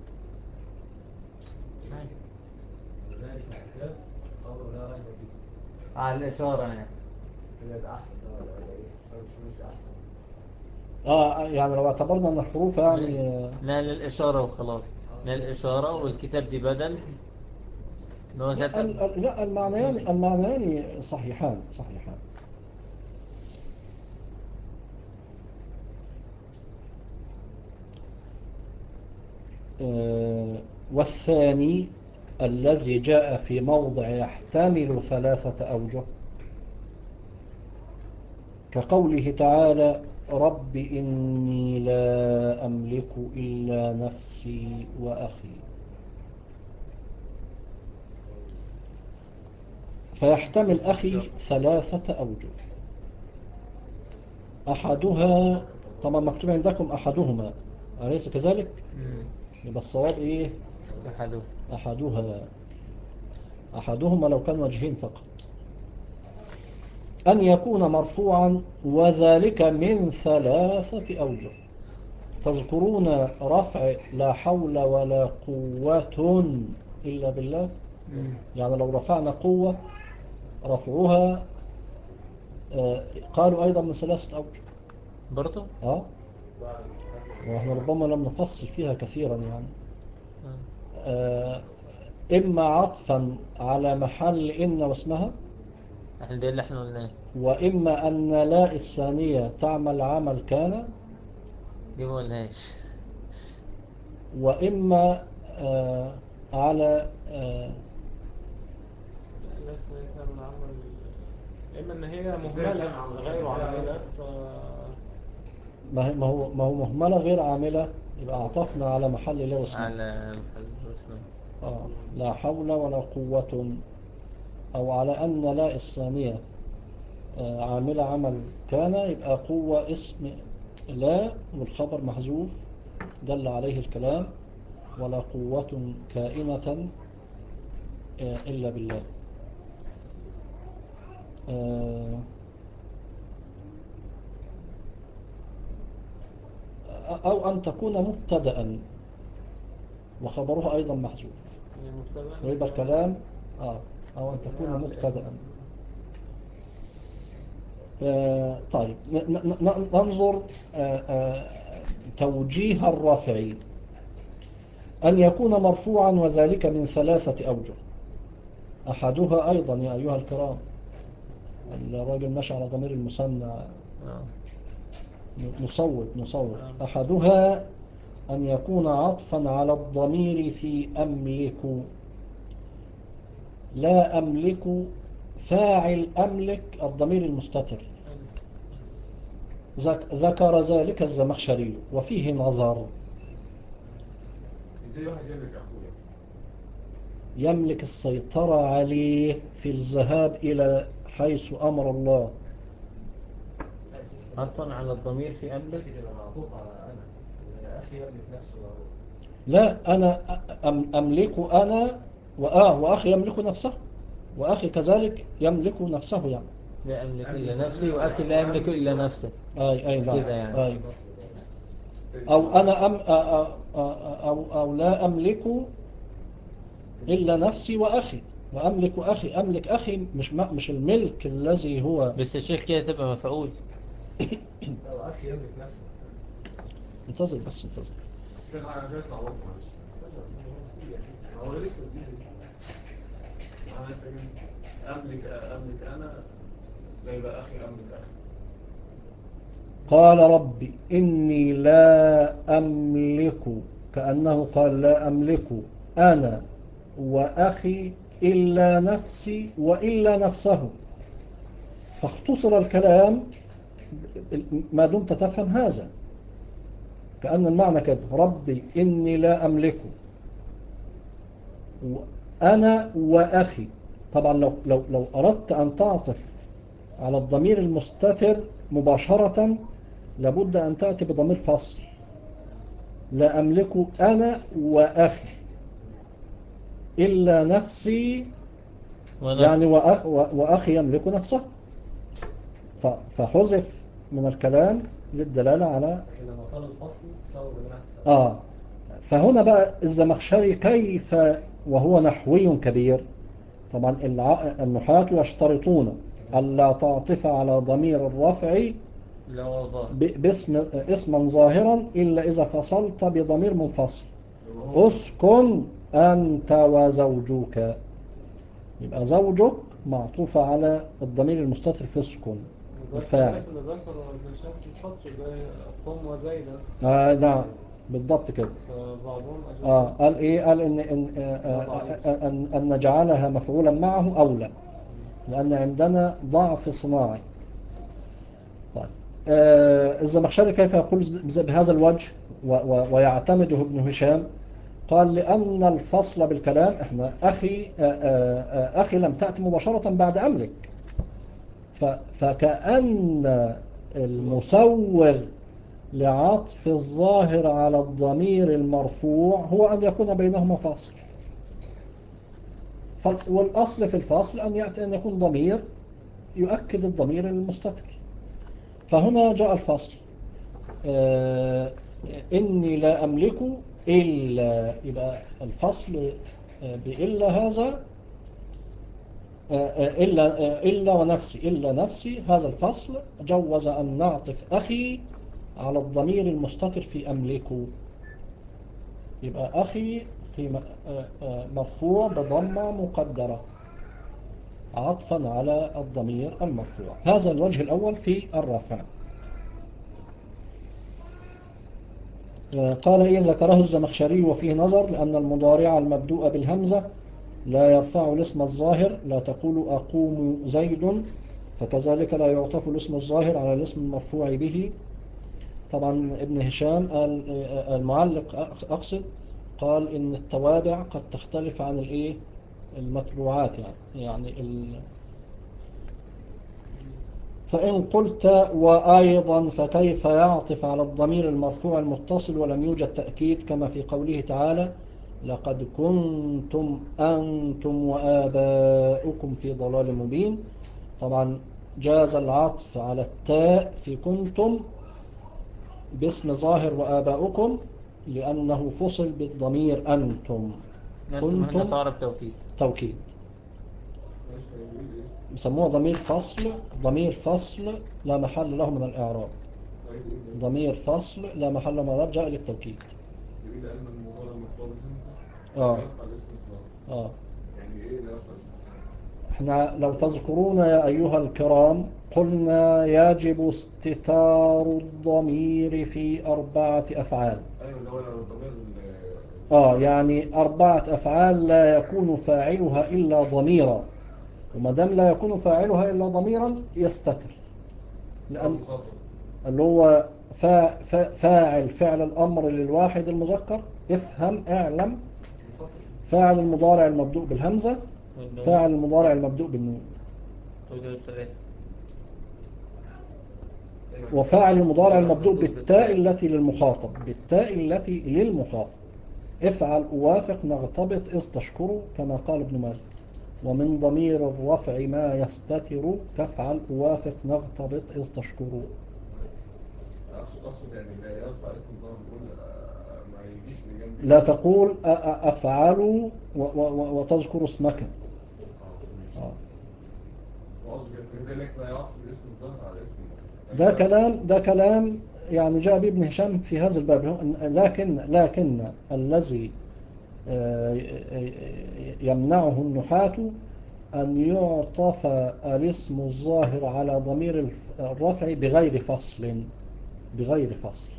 أيوة. وذلك الكتاب خبر لا ريب فيه. على الإشارة يعني. كده ده أحسن ده ولا ولا إيه؟ أو مش مش أحسن. آه يعني لو اعتبرنا أن الحروف يعني آه، لا للإشارة وخلاص. لا الإشارة والكتاب دي بدل اللي هو ذات لا ال- ال- لا المعنيان المعنيان صحيحان صحيحان. آه، والثاني الذي جاء في موضع يحتمل ثلاثة أوجه كقوله تعالى رب إني لا أملك إلا نفسي وأخي، فيحتمل أخي ثلاثة أوجه. أحدها طبعا مكتوب عندكم أحدهما أليس كذلك؟ مم. يبقى الصواب إيه؟ أحده. أحدها. أحدهما لو كان وجهين فقط. أن يكون مرفوعا وذلك من ثلاثة أوجه. تذكرون رفع لا حول ولا قوة إلا بالله، مم. يعني لو رفعنا قوة رفعها آه، قالوا أيضا من ثلاثة أوجه. برضو. آه ونحن ربما لم نفصل فيها كثيرا يعني. آه. آه، إما عطفا على محل إن واسمها، احنا ده اللي احنا قلناه. وإما أن لا الثانية تعمل عمل كان، دي ما قلناش. وإما آه، على آه، لا لسه من عمل، إما إن هي مهملة غير عاملة ف ما هي- ما هو ما هو مهملة غير عاملة، يبقى عطفنا على محل لا واسمها. على محل اسمه. آه، لا حول ولا قوة، أو على أن لا الثانية آه، عاملة عمل كان، يبقى قوة اسم لا والخبر محذوف دل عليه الكلام، ولا قوة كائنة آه، إلا بالله. آه، أو أن تكون مبتدأ وخبرها أيضا محذوف، يعني مبتدأ ويبقى الكلام آه أو أن تكون مبتدأ. آه، طيب ن- ن- ن- ننظر آه، آه، توجيه الرفع. أن يكون مرفوعا وذلك من ثلاثة أوجه. أحدها أيضا يا أيها الكرام، الراجل ماشي على ضمير المثنى، آه. نصوت نصوت. آه. أحدها أن يكون عطفا على الضمير في أملك. لا أملك فاعل أملك الضمير المستتر، ذك- ذكر ذلك الزمخشري وفيه نظر. ازاي واحد يملك اخويا؟ يملك السيطرة عليه في الذهاب إلى حيث أمر الله. عطفا على الضمير في أملك. معطوف على أنا أخي يملك نفسه وهو. لا أنا أم- أملك أنا وآه وأخي يملك نفسه، وأخي كذلك يملك نفسه يعني. لا أملك إلا نفسي وأخي لا يملك إلا نفسه. أي أي نعم كده يعني. أي. أو أنا أم أ- أ- أ- أو أو لا أملك إلا نفسي وأخي، وأملك أخي. أملك أخي مش م- مش الملك الذي هو. بس الشيخ كده تبقى مفعول. لو أخي يملك نفسه. انتظر بس انتظر. كده انا جاي اطلع برضه معلش. استنى بس هو في يعني هو لسه جديد. انا لسه جديد. املك املك انا زي بقى اخي املك اخي. قال ربي إني لا أملك، كأنه قال لا أملك أنا وأخي إلا نفسي وإلا نفسه، فاختصر الكلام ما دمت تفهم هذا. كأن المعنى كده ربي إني لا أملك أنا وأخي. طبعا لو, لو, لو أردت أن تعطف على الضمير المستتر مباشرة لابد أن تأتي بضمير فصل. لا أملك أنا وأخي إلا نفسي، ونفس. يعني وأ- وأخي يملك نفسه، ف- فحذف من الكلام للدلالة على لكن لما طال الفصل صار بنفسه. آه. فهنا بقى الزمخشري كيف وهو نحوي كبير. طبعا الع- النحاة يشترطون ألا تعطف على ضمير الرفع اللي هو ظاهر. ب- باسم اسما ظاهرا إلا إذا فصلت بضمير منفصل. اسكن أنت وزوجك، يبقى زوجك معطوفة على الضمير المستتر في اسكن وده الفاعل. الخلاف اللي ذكره ابن هشام في الفترة زي قم وزيدا، آه نعم بالضبط كده. فبعضهم أجل آه قال إيه؟ قال إن إن, آه آه آه أن, أن نجعلها مفعولا معه أولى، لأن عندنا ضعف صناعي. طيب آه الزمخشري كيف يقول بهذا الوجه و و ويعتمده ابن هشام؟ قال لأن الفصل بالكلام، احنا أخي آآ آآ أخي لم تأتي مباشرة بعد أملك، فكأن المسوغ لعطف الظاهر على الضمير المرفوع هو أن يكون بينهما فاصل، والأصل في الفاصل أن يأتي أن يكون ضمير يؤكد الضمير المستتر. فهنا جاء الفصل إني لا أملك إلا، يبقى الفصل بإلا هذا إلا, إلا ونفسي، إلا نفسي، هذا الفصل جوز أن نعطف أخي على الضمير المستتر في أملك، يبقى أخي في مرفوع بضمة مقدرة عطفا على الضمير المرفوع. هذا الوجه الأول في الرفع. قال إيه ذكره الزمخشري وفيه نظر، لأن المضارع المبدوء بالهمزة لا يرفع الاسم الظاهر، لا تقول أقوم زيد، فكذلك لا يعطف الاسم الظاهر على الاسم المرفوع به. طبعا ابن هشام قال المعلق أقصد قال إن التوابع قد تختلف عن الإيه المتبوعات، يعني يعني ال... فإن قلت وأيضا فكيف يعطف على الضمير المرفوع المتصل ولم يوجد تأكيد، كما في قوله تعالى لقد كنتم أنتم وآباؤكم في ضلال مبين. طبعا جاز العطف على التاء في كنتم باسم ظاهر وآباؤكم لأنه فصل بالضمير أنتم. أنتم هنا كنتم تعرف توكيد توكيد، يسموه ضمير فصل. ضمير فصل لا محل له من الإعراب، ضمير فصل لا محل له من الإعراب جاء للتوكيد. يريد أن المضارع المرفوع بالهمزة آه. يرفع الاسم الظاهر. آه. يعني إيه لا يرفع الاسم الظاهر؟ احنا لو تذكرون يا أيها الكرام قلنا يجب استتار الضمير في أربعة أفعال. أيوة اللي هو الضمير آه يعني أربعة أفعال لا يكون فاعلها إلا ضميرا، وما دام لا يكون فاعلها إلا ضميرا يستتر، لأن اللي هو فاعل فعل الأمر للواحد المذكر، افهم اعلم، فاعل المضارع المبدوء بالهمزة، فاعل المضارع المبدوء بالنون، وفاعل المضارع المبدوء بالتاء التي للمخاطب، بالتاء التي للمخاطب. افعل أوافق نغتبط إذ تشكروا كما قال ابن مالك، ومن ضمير الرفع ما يستتر كفعل أوافق نغتبط إذ تشكروا. أقصد يعني لا يرفع اسم الظاهر، نقول ما يجيش من جنب، لا تقول أفعل وتذكر اسمك. آه. كذلك لا يعطف الاسم الظاهر على اسم ده كلام ده كلام يعني جاء به ابن هشام في هذا الباب، لكن لكن الذي يمنعه النحاة أن يعطف الاسم الظاهر على ضمير الرفع بغير فصل، بغير فصل.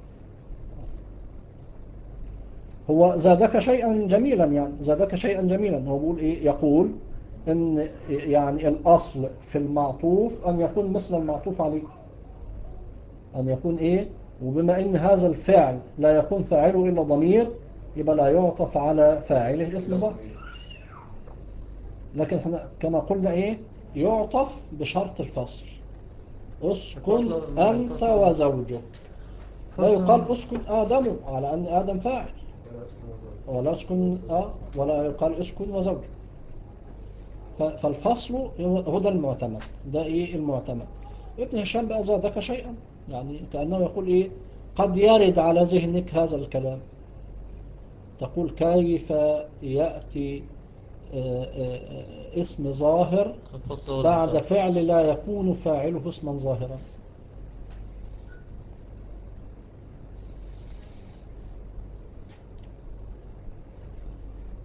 هو زادك شيئا جميلا، يعني زادك شيئا جميلا. هو بيقول إيه؟ يقول إن يعني الأصل في المعطوف أن يكون مثل المعطوف عليه، أن يكون إيه، وبما إن هذا الفعل لا يكون فاعله إلا ضمير يبقى لا يعطف على فاعله اسم ظاهر. لكن احنا كما قلنا إيه يعطف بشرط الفصل، اسكن أنت وزوجك، لا يقال اسكن آدم على أن آدم فاعل، ولا اسكن آه ولا يقال اسكن وزوجك. فالفصل هو ده المعتمد، ده إيه المعتمد. ابن هشام بقى زادك شيئا، يعني كأنه يقول إيه قد يرد على ذهنك هذا الكلام، تقول كيف يأتي اسم ظاهر بعد فعل لا يكون فاعله اسما ظاهرا.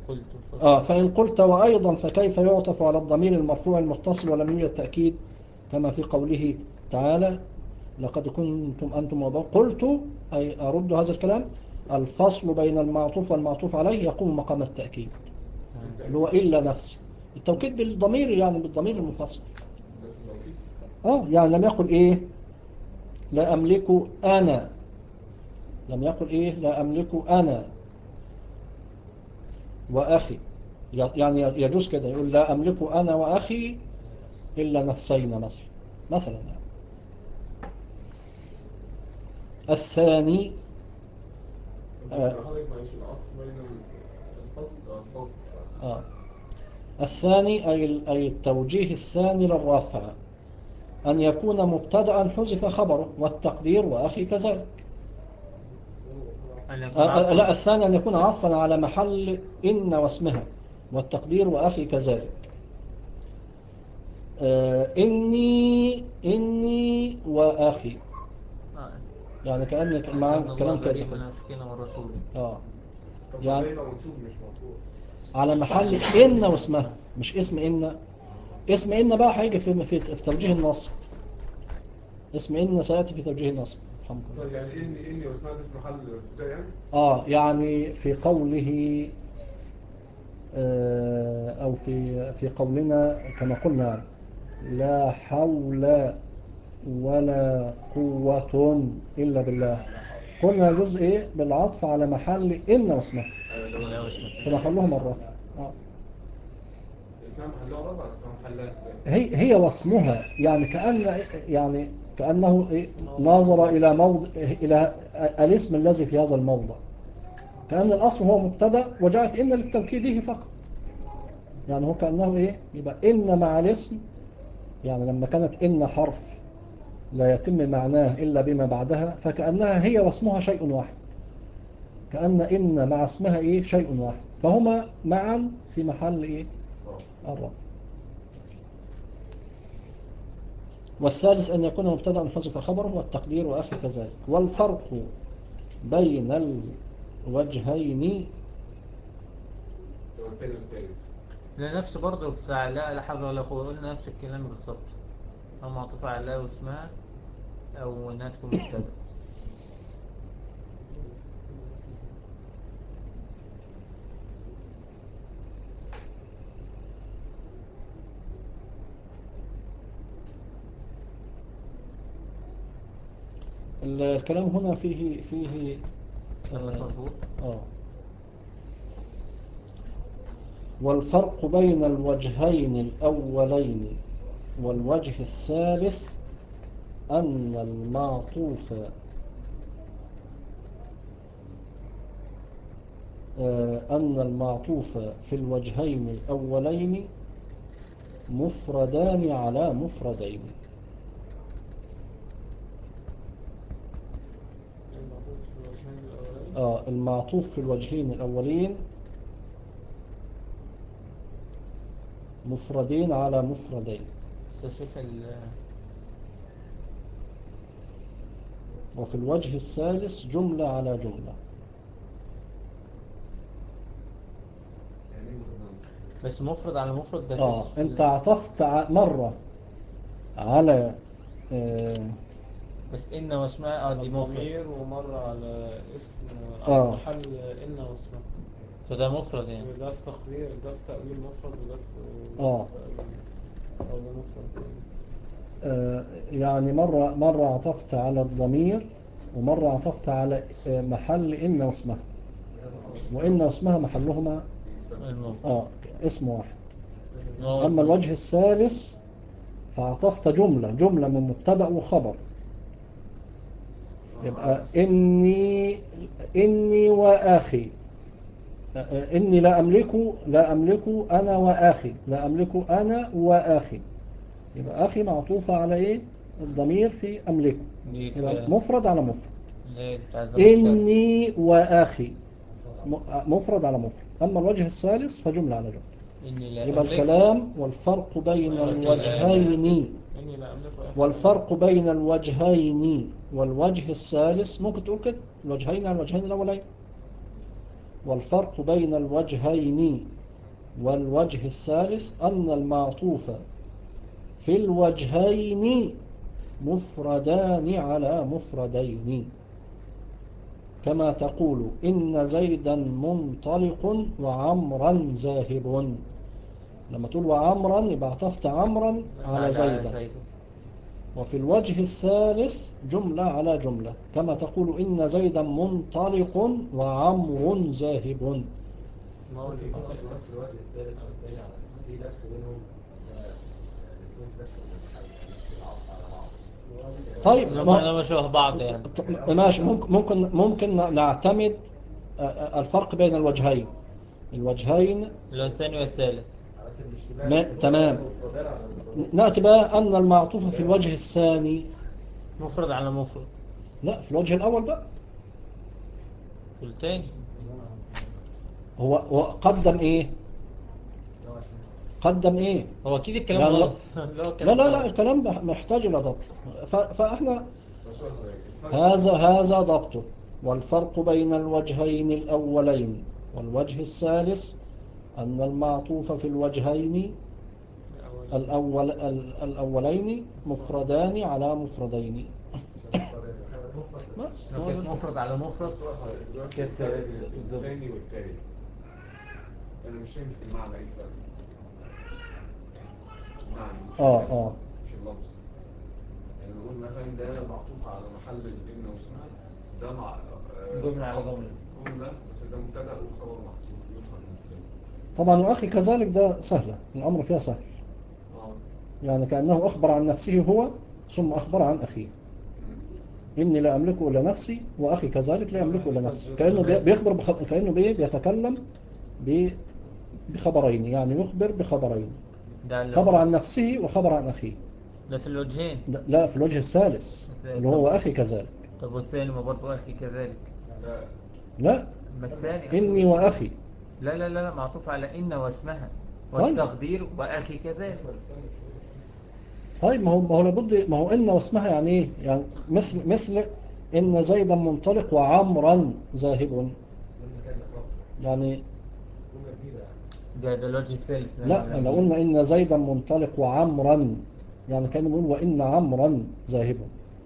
قلت آه فإن قلت وأيضا فكيف يعطف على الضمير المرفوع المتصل ولم يوجد تأكيد كما في قوله تعالى لقد كنتم أنتم وباء قلت أي أرد هذا الكلام الفصل بين المعطوف والمعطوف عليه يقوم مقام التأكيد اللي هو إلا نفسه التوكيد بالضمير يعني بالضمير المفصل آه يعني لم يقل إيه لا أملك أنا لم يقل إيه لا أملك أنا وأخي يعني يجوز كده يقول لا أملك أنا وأخي إلا نفسينا مثلا مثلا يعني. الثاني آه آه الثاني أي أي التوجيه الثاني للرافع أن يكون مبتدأ حذف خبره والتقدير وأخي كذلك آه لا الثاني أن يكون عطفا على محل إن واسمها والتقدير وأخي كذلك آه إني إني وأخي آه. يعني كأن يعني مع الله كلام بريء كده من المسكين والرسول اه يعني يعني على محل إن واسمها مش اسم إن اسم إن بقى هيجي في في في توجيه النصب اسم إن سيأتي في توجيه النصب يعني إني إني واسمها اسم محل ابتداء يعني اه يعني في قوله آه أو في في قولنا كما قلنا لا حول ولا قوة إلا بالله قلنا جزء إيه بالعطف على محل إن واسمها في محلهم الرفع آه. اسمها محلها رفع اسمها محلها هي هي واسمها يعني كأن يعني كأنه إيه ناظر إلى موضع إلى الاسم الذي في هذا الموضع كأن الأصل هو مبتدأ وجاءت إن للتوكيده فقط يعني هو كأنه إيه يبقى إن مع الاسم يعني لما كانت إن حرف لا يتم معناه إلا بما بعدها فكأنها هي واسمها شيء واحد كأن إن مع اسمها إيه شيء واحد فهما معا في محل إيه الرفع والثالث أن يكون مبتدأ حذف خبره والتقدير وأخي كذلك والفرق بين الوجهين لا نفس برضه بتاع لا لا حول ولا قوة قلنا نفس الكلام بالظبط أو معطوف على لا واسمها أو إنها تكون مبتدأ الكلام هنا فيه فيه آه آه والفرق بين الوجهين الأولين والوجه الثالث أن المعطوف أن المعطوف في الوجهين الأولين مفردان على مفردين آه المعطوف في الوجهين الأولين مفردين على مفردين وفي الوجه الثالث جملة على جملة بس مفرد على مفرد ده آه انت عطفت مرة على آه بس إن واسمها آه دي ضمير ومرة على اسم آه. على محل إن واسمها فده مفرد يعني وده في تقدير ده في تأويل مفرد وده في آه. تأويل أو ده مفرد يعني. آه يعني مرة مرة عطفت على الضمير ومرة عطفت على محل إن واسمها وإن واسمها محلهما آه اسم واحد أما الوجه الثالث فعطفت جملة جملة من مبتدأ وخبر يبقى إني إني وآخي إني لا أملك لا أملك أنا وآخي لا أملك أنا وآخي يبقى أخي معطوفة على إيه الضمير في أملكه يبقى مفرد على مفرد إني وآخي مفرد على مفرد أما الوجه الثالث فجملة على جملة يبقى الكلام والفرق بين الوجهين والفرق بين الوجهين والوجه الثالث ممكن تقول كده الوجهين على الوجهين الأولين والفرق بين الوجهين والوجه الثالث أن المعطوف في الوجهين مفردان على مفردين، كما تقول إن زيدا منطلق وعمرا ذاهب. لما تقول وعمرا يبقى عطفت عمرا على زيدا. وفي الوجه الثالث جملة على جملة، كما تقول إن زيدا منطلق وعمر ذاهب. ما هو ممكن يكون في نفس الوقت الثالث او الثاني على اساس في لبس بينهم، الاثنين في نفس المحل، نفس العطف على بعض. طيب لما ما شبه بعض يعني. ماشي، ممكن ممكن ممكن نعتمد الفرق بين الوجهين الوجهين لو الثاني والثالث على اساس الاشتباه ما تمام. مفردان على مفردان. نأتي بقى أن المعطوف في الوجه الثاني، مفرد على مفرد. لا في الوجه الأول بقى الثاني هو هو قدم إيه قدم إيه هو أكيد الكلام يعني غلط. لا لا لا الكلام محتاج إلى ضبط. ف- فإحنا هذا هذا ضبطه. والفرق بين الوجهين الأولين والوجه الثالث أن المعطوف في الوجهين الأول الأولين مفردان على مفردين. بس لو كانت مفرد على مفرد كانت الثاني والثالث انا مش فاهم في المعنى ايه الفرق. المعنى مش اه الكلام، اه مش اللفظ. يعني نقول مثلا ده معطوف على محل الابن واسمها، ده مع آه، جملة على جملة. جملة بس ده مبتدا وخبر محذوف يفهم من الثاني. طبعا وأخي كذلك ده سهلة، الأمر فيها سهل. اه يعني كأنه أخبر عن نفسه هو ثم أخبر عن أخيه. إني لا أملكه إلا نفسي وأخي كذلك لا يملكه إلا نفسي. كأنه بي- بيخبر بخ... كأنه بي... بيتكلم ب... بخبرين، يعني يخبر بخبرين، ده اللي خبر هو- عن نفسه وخبر عن أخيه. ده في الوجهين. ده- لا في الوجه الثالث اللي هو أخي كذلك. طب والثاني ما برضه أخي كذلك. لا لا ما الثاني إني وأخي. لا لا لا لا معطوف على إن واسمها طيب. والتقدير وأخي كذلك. طيب ما هو ما هو لابد، ما هو إن واسمها يعني إيه؟ يعني مثل مثل إن زيدا منطلق وعمرا ذاهب. جملة تانية خالص، يعني جملة جديدة يعني. ده ده الوجه الثالث. لا لو قلنا إن زيدا منطلق وعمرا يعني كان نقول وإن عمرا ذاهب.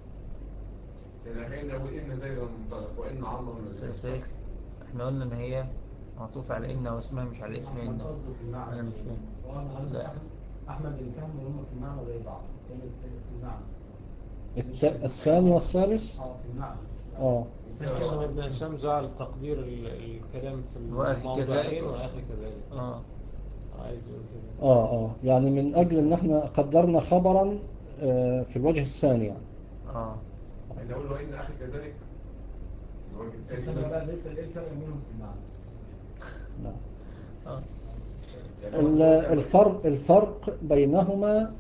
يعني كأن أقول إن زيدا منطلق وإن عمرو شايف؟ ذاهب. احنا قلنا ان هي معطوف على ان واسمها مش على اسم ان. قصده في المعنى. انا مش فاهم. هو أنا حضرتك لا. أحمد- أحمد اللي فاهم إن هم في المعنى زي بعض، الثاني والثالث في المعنى. الت- الثاني والثالث اه في المعنى. اه هشام ابن هشام جعل تقدير ال- الكلام في وأخي الموضعين كذلك. وأخي كذلك. اه عايز يقول كده. اه اه يعني من أجل إن احنا قدرنا خبرا آه، في الوجه الثاني يعني. اه يعني أقول وإن أخي كذلك الوجه بس الثاني أنا بس. بقى لسه إيه الفرق بينهم في المعنى؟ نعم. اه يعني هو ال- الوجه- الفرق الفرق بينهما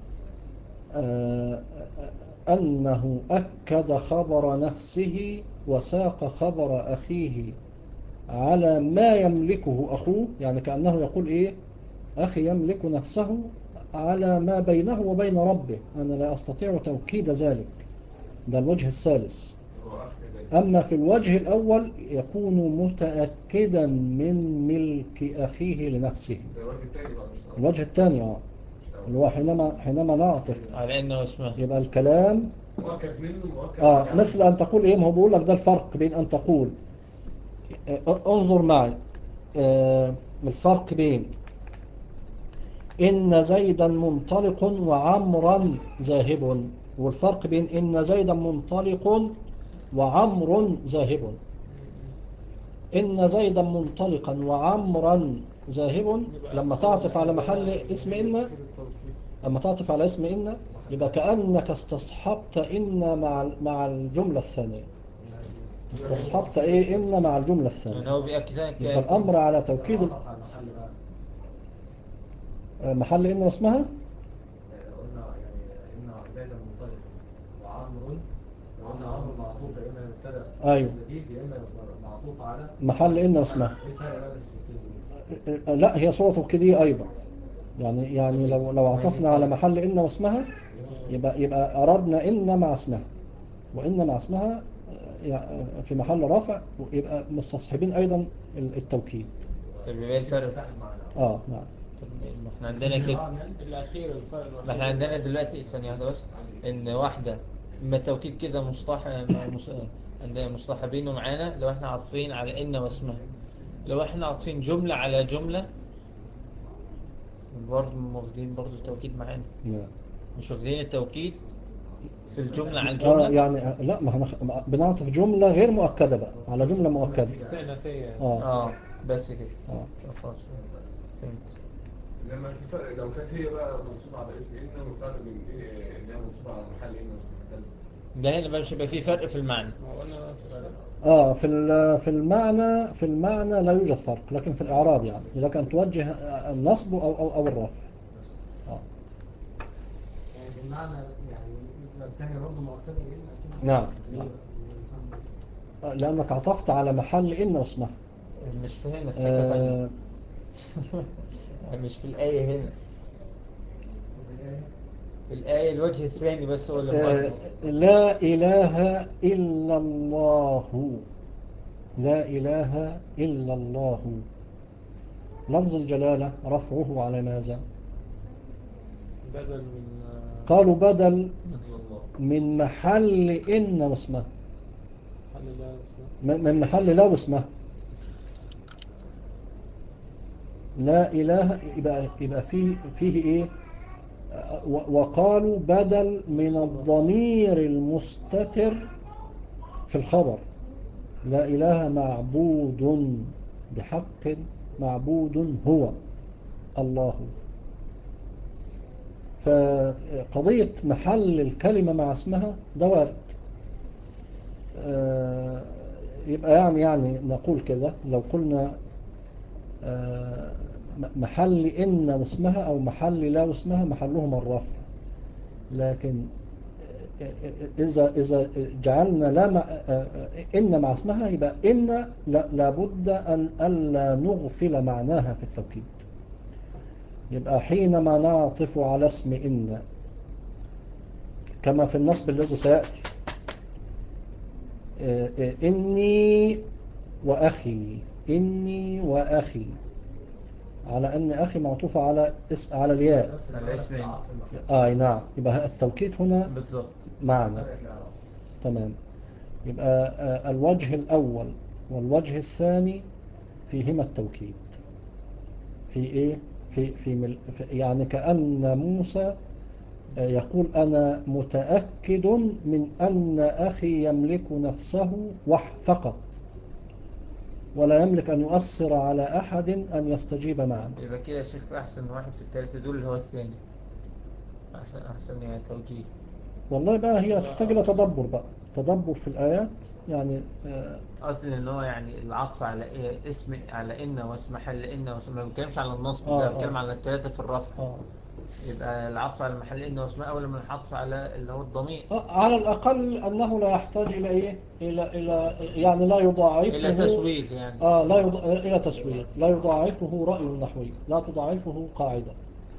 آه، أنه أكد خبر نفسه وساق خبر أخيه على ما يملكه أخوه. يعني كأنه يقول إيه، أخي يملك نفسه على ما بينه وبين ربه، أنا لا أستطيع توكيد ذلك. ده الوجه الثالث. هو أخي كذلك. أما في الوجه الأول يكون متأكدا من ملك أخيه لنفسه. ده الوجه الثاني بقى مش الأول. الوجه الثاني اه مش الأول. اللي هو حينما حينما نعطف على ان واسمها. يبقى الكلام مؤكد منه مؤكد اه يعني. مثل أن تقول إيه، ما هو بيقول لك ده الفرق بين أن تقول آه، انظر معي آه، الفرق بين إن زيدا منطلق وعمرا ذاهب، والفرق بين إن زيدا منطلق وعمر ذاهب. إن زيدا منطلقا وعمرا ذاهب لما تعطف على محل اسم إن، لما تعطف على اسم إن يبقى كأنك استصحبت إن مع مع الجملة الثانية. استصحبت إيه إن مع الجملة يعني الثانية. هو بيأكدها ك- يبقى الأمر على توكيد ال- على المحل بقى. آه، محل إن واسمها آه، قلنا يعني إن زيدا منطلق وعمرو، لو قلنا عمرو معطوف يا إما مبتدأ أيوه. جديد يا إما معطوف على محل إن واسمها. إيه الفرق بقى بين الصوتين دول؟ لا هي صورة توكيدية أيضا. يعني يعني لو لو عطفنا على محل إن واسمها يبقى يبقى أردنا إن مع اسمها، وإن مع اسمها يعني في محل رفع يبقى مستصحبين أيضا التوكيد. طب يبقى الفرق. اه نعم. طب ما احنا عندنا كده، الأخير الفرق الوحيد. ما احنا عندنا دلوقتي ثانية واحدة بس، ان واحدة اما التوكيد كده مصطح مص... عندنا مصطحبينه معانا لو احنا عاطفين على ان واسمها. لو احنا عاطفين جملة على جملة برضه واخدين برضه التوكيد معانا، نعم. مش واخدين التوكيد في الجملة عن اه جملة. يعني آه، لا ما احنا بنعطف جملة غير مؤكدة بقى على جملة مؤكدة. استئنافية. اه اه بس كده. اه طب خلاص فهمت. لما في فرق لو كانت هي بقى منصوبة على اسم إن والفرق بين إيه إن هي منصوبة على محل إن واسم محل. ده هنا بقى مش هيبقى فيه فرق في المعنى. ما قلنا اه في ال- في المعنى في المعنى لا يوجد فرق، لكن في الإعراب يعني إذا كان توجه النصب أو أو أو الرفع. اه يعني بالمعنى يعني الثانية برضه مؤكدة جدا. نعم نعم. آه، لأنك عطفت على محل إن واسمها. مش في هنا في حتة ثانية. آه يعني مش في الآية هنا، في الآية الوجه الثاني بس هو اللي آه مؤكد. لا إله إلا الله. لا إله إلا الله. لفظ الجلالة رفعه على ماذا؟ بدل من قالوا بدل الله. من محل إن واسمه، حل الله اسمه. م- من محل لا واسمه. لا إله يبقى, يبقى فيه, فيه إيه؟ و- وقالوا بدل من الضمير المستتر في الخبر. لا إله معبود بحق معبود هو الله. فقضية محل الكلمة مع اسمها ده وارد. آه، يبقى يعني يعني نقول كده لو قلنا آه، محل إن واسمها أو محل لا واسمها محلهما الرفع. لكن إذا إذا جعلنا لا مع إن مع اسمها يبقى إن لابد أن ألا نغفل معناها في التوكيد. يبقى حينما نعطف على اسم إن كما في النصب الذي سيأتي إني وأخي إني وأخي، على أن أخي معطوف على اس على الياء. على اسمين. آه نعم. يبقى التوكيد هنا بالضبط. معنى. تمام. يبقى آه الوجه الأول والوجه الثاني فيهما التوكيد. في إيه؟ في في, مل في يعني كأن موسى آه يقول أنا متأكد من أن أخي يملك نفسه وح فقط، ولا يملك أن يؤثر على أحد أن يستجيب معنا. يبقى كده يا شيخ في أحسن واحد في الثالثة دول اللي هو الثاني. أحسن أحسن يعني توجيه. والله بقى هي تحتاج إلى تدبر بقى، تدبر في الآيات يعني. آه أصل إن هو يعني العطف على إيه اسم على إن واسم محل إن واسم، ما بنتكلمش على النصب، آه لا آه بنتكلم على الثلاثة في الرفع. آه يبقى العطف على محل إن واسم أول من العطف على اللي هو الضمير. آه على الأقل أنه لا يحتاج إلى إيه، إلى إلى يعني لا يضاعفه. إلى تسويل يعني. آه لا يض... إلى تسويق، لا يضاعفه رأي النحوي، لا تضاعفه قاعدة.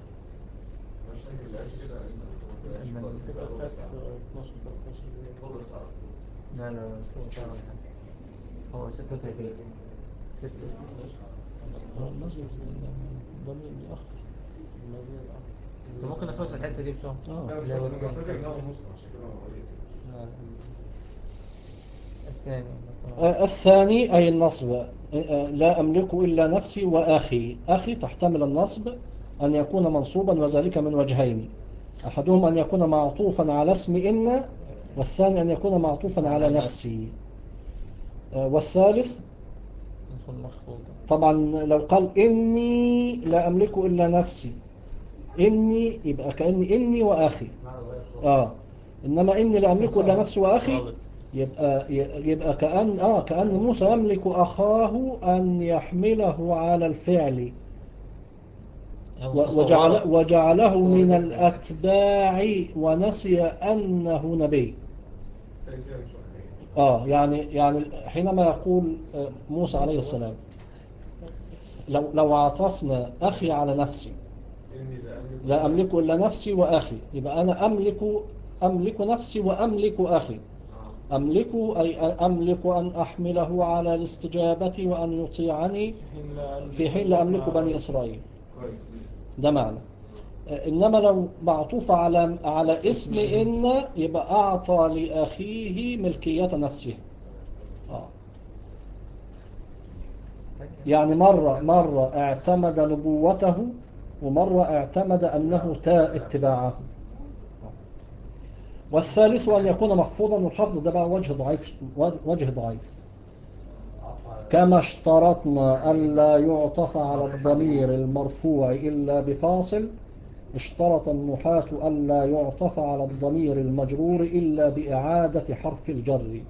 مش هنجي العيش كده إن كده فات اتناشر تلتاشر دقيقة. فضل ساعة. لا لا مش هو فعلا حاجة. هو ستة وثلاثين. ستة هو المسجد ضمير الأخ. المزيد أكتر. أنت ممكن أفوز الحتة دي بسرعة. آه. لا مش لا، هو فاكر أنا الثاني. فاكر إن هو نص عشان كده هو قليل كده. لا لا. الثاني. آه الثاني أي النصب. آه لا أملك إلا نفسي وأخي. أخي تحتمل النصب أن يكون منصوبا وذلك من وجهين. أحدهم أن يكون معطوفا على اسم إن، والثاني أن يكون معطوفا على نفسي. آه والثالث نكون مخفوضة. طبعا لو قال إني لا أملك إلا نفسي، إني يبقى كأني إني وأخي. آه إنما إني لا أملك إلا نفسي وأخي يبقى يبقى كأن آه كأن موسى يملك أخاه أن يحمله على الفعل وجعل وجعله من الأتباع ونسي أنه نبي. تاني كده مش واحد. آه يعني يعني حينما يقول موسى عليه السلام لو لو عطفنا أخي على نفسي إني لا أملك لا أملك إلا نفسي وأخي، يبقى أنا أملك أملك نفسي وأملك أخي. أملك أي أملك أن أحمله على الاستجابة وأن يطيعني في حين لا أملك بني إسرائيل. كويس. ده معنى. إنما لو معطوف على على اسم إن يبقى أعطى لأخيه ملكية نفسه. آه. يعني مرة مرة اعتمد نبوته ومرة اعتمد أنه تاء اتباعه. والثالث أن يكون محفوظا، والحفظ ده بقى وجه ضعيف وجه ضعيف. كما اشترطنا ألا يعطف على الضمير المرفوع إلا بفاصل، اشترط النحاة ألا يعطف على الضمير المجرور إلا بإعادة حرف الجر.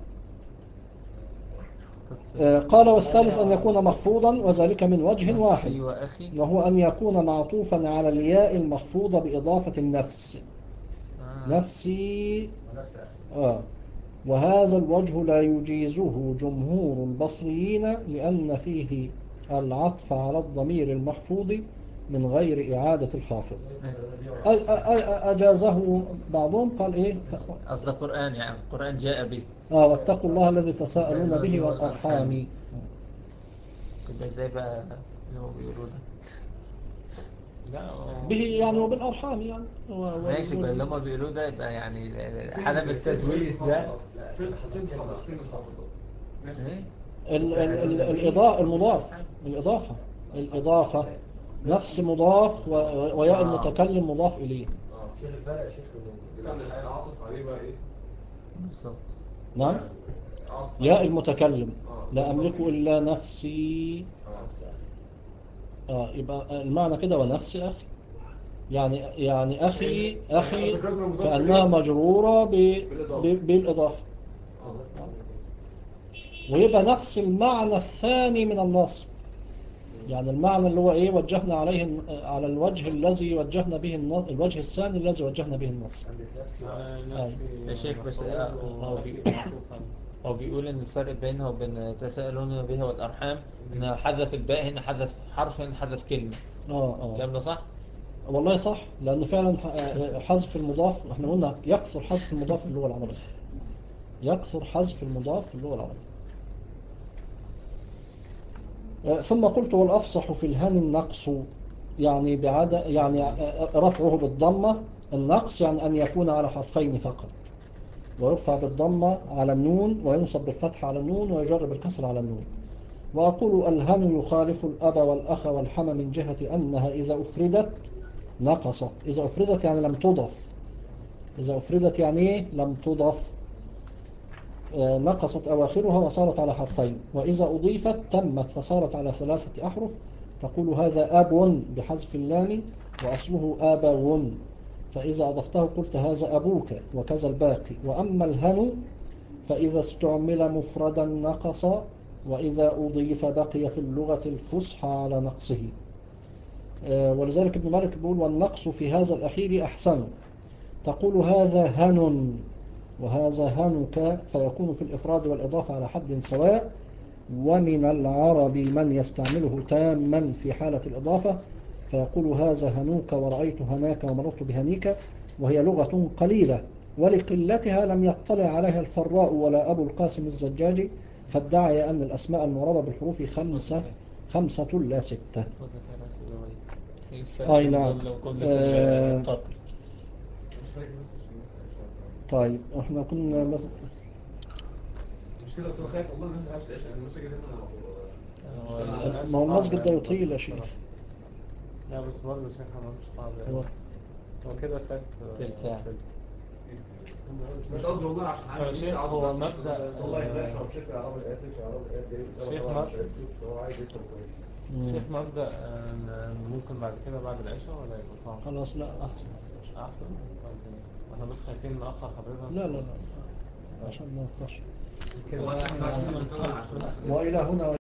قال والثالث أن يكون محفوظا وذلك من وجه واحد، وهو أن يكون معطوفا على الياء المخفوضة بإضافة النفس. آه. نفسي. آه. وهذا الوجه لا يجيزه جمهور البصريين لأن فيه العطف على الضمير المحفوظ من غير إعادة الخافض. أجازه بعضهم، قال إيه أصل القرآن يعني القرآن جاء به. آه واتقوا الله الذي تساءلون به والأرحام. كده زي بقى اللي هو بيقولوا ده لا به يعني وبالأرحام يعني ماشي بقى اللي هم بيقولوا ده يبقى يعني عدم التدويس ده الإضاءة المضاف الإضافة الإضافة نفس مضاف وياء المتكلم مضاف إليه. شيخ الفرق يا شيخ استنى عاطف عليه بقى ايه بالظبط. نعم. ياء المتكلم لا أملك إلا نفسي. آه يبقى المعنى كده ونفس أخي، يعني يعني أخي أخي كأنها مجرورة بالإضافة، ويبقى نفس المعنى الثاني من النصب، يعني المعنى اللي هو إيه وجهنا عليه على الوجه الذي وجهنا به النص، الوجه الثاني الذي وجهنا به النص. يا شيخ بس هو هو بيقول إن الفرق بينها وبين تساءلون بها والأرحام إن حذف الباء هنا حذف حرف هنا حذف كلمة. اه اه الكلام ده صح؟ والله صح، لأن فعلا حذف المضاف احنا قلنا يكثر حذف المضاف في اللغة العربية، يكثر حذف المضاف في اللغة العربية. ثم قلت والأفصح في الهن النقص، يعني بعد يعني رفعه بالضمة. النقص يعني أن يكون على حرفين فقط، ويرفع بالضمة على النون وينصب بالفتح على النون ويجر بالكسر على النون. وأقول الهن يخالف الأب والأخ والحم من جهة أنها إذا أفردت نقصت. إذا أفردت يعني لم تضف، إذا أفردت يعني إيه؟ لم تضف، نقصت أواخرها وصارت على حرفين. وإذا أضيفت تمت فصارت على ثلاثة أحرف. تقول هذا أب بحذف اللام وأصله آبو، فإذا أضفته قلت هذا أبوك، وكذا الباقي. وأما الهن فإذا استعمل مفردا نقص، وإذا أضيف بقي في اللغة الفصحى على نقصه. ولذلك ابن مالك بيقول والنقص في هذا الأخير أحسن. تقول هذا هن وهذا هنك، فيكون في الإفراد والإضافة على حد سواء. ومن العرب من يستعمله تاما في حالة الإضافة، فيقول هذا هنوك ورأيت هناك ومررت بهنيك، وهي لغة قليلة ولقلتها لم يطلع عليها الفراء ولا أبو القاسم الزجاجي، فادعي أن الأسماء المعربة بالحروف خمسة خمسة لا ستة. أي نعم. آه طيب احنا كنا بس مش كده، بس انا خايف والله ما نلحقش العشاء، انا المسجد هنا ما هو المسجد ده يطيل يا شيخ. لا بس برضه يا شيخ انا مش قاعد هو هو كده فات تلت ساعة. مش قصدي والله عشان حاجه شيخ هو مبدأ والله يدافع وشكل عرب الآيات لسه عرب الآيات جاي شيخ طبعا مش مبدأ هيسكت، فهو عايز يفهم كويس. شيخ مبدأ ممكن بعد كده بعد العشاء ولا يبقى صعب؟ خلاص لا أحسن أحسن؟ طيب احنا بس خايفين نأخر حضرتك. لا لا لا عشان ما نخش كده والله عشان وإلى هنا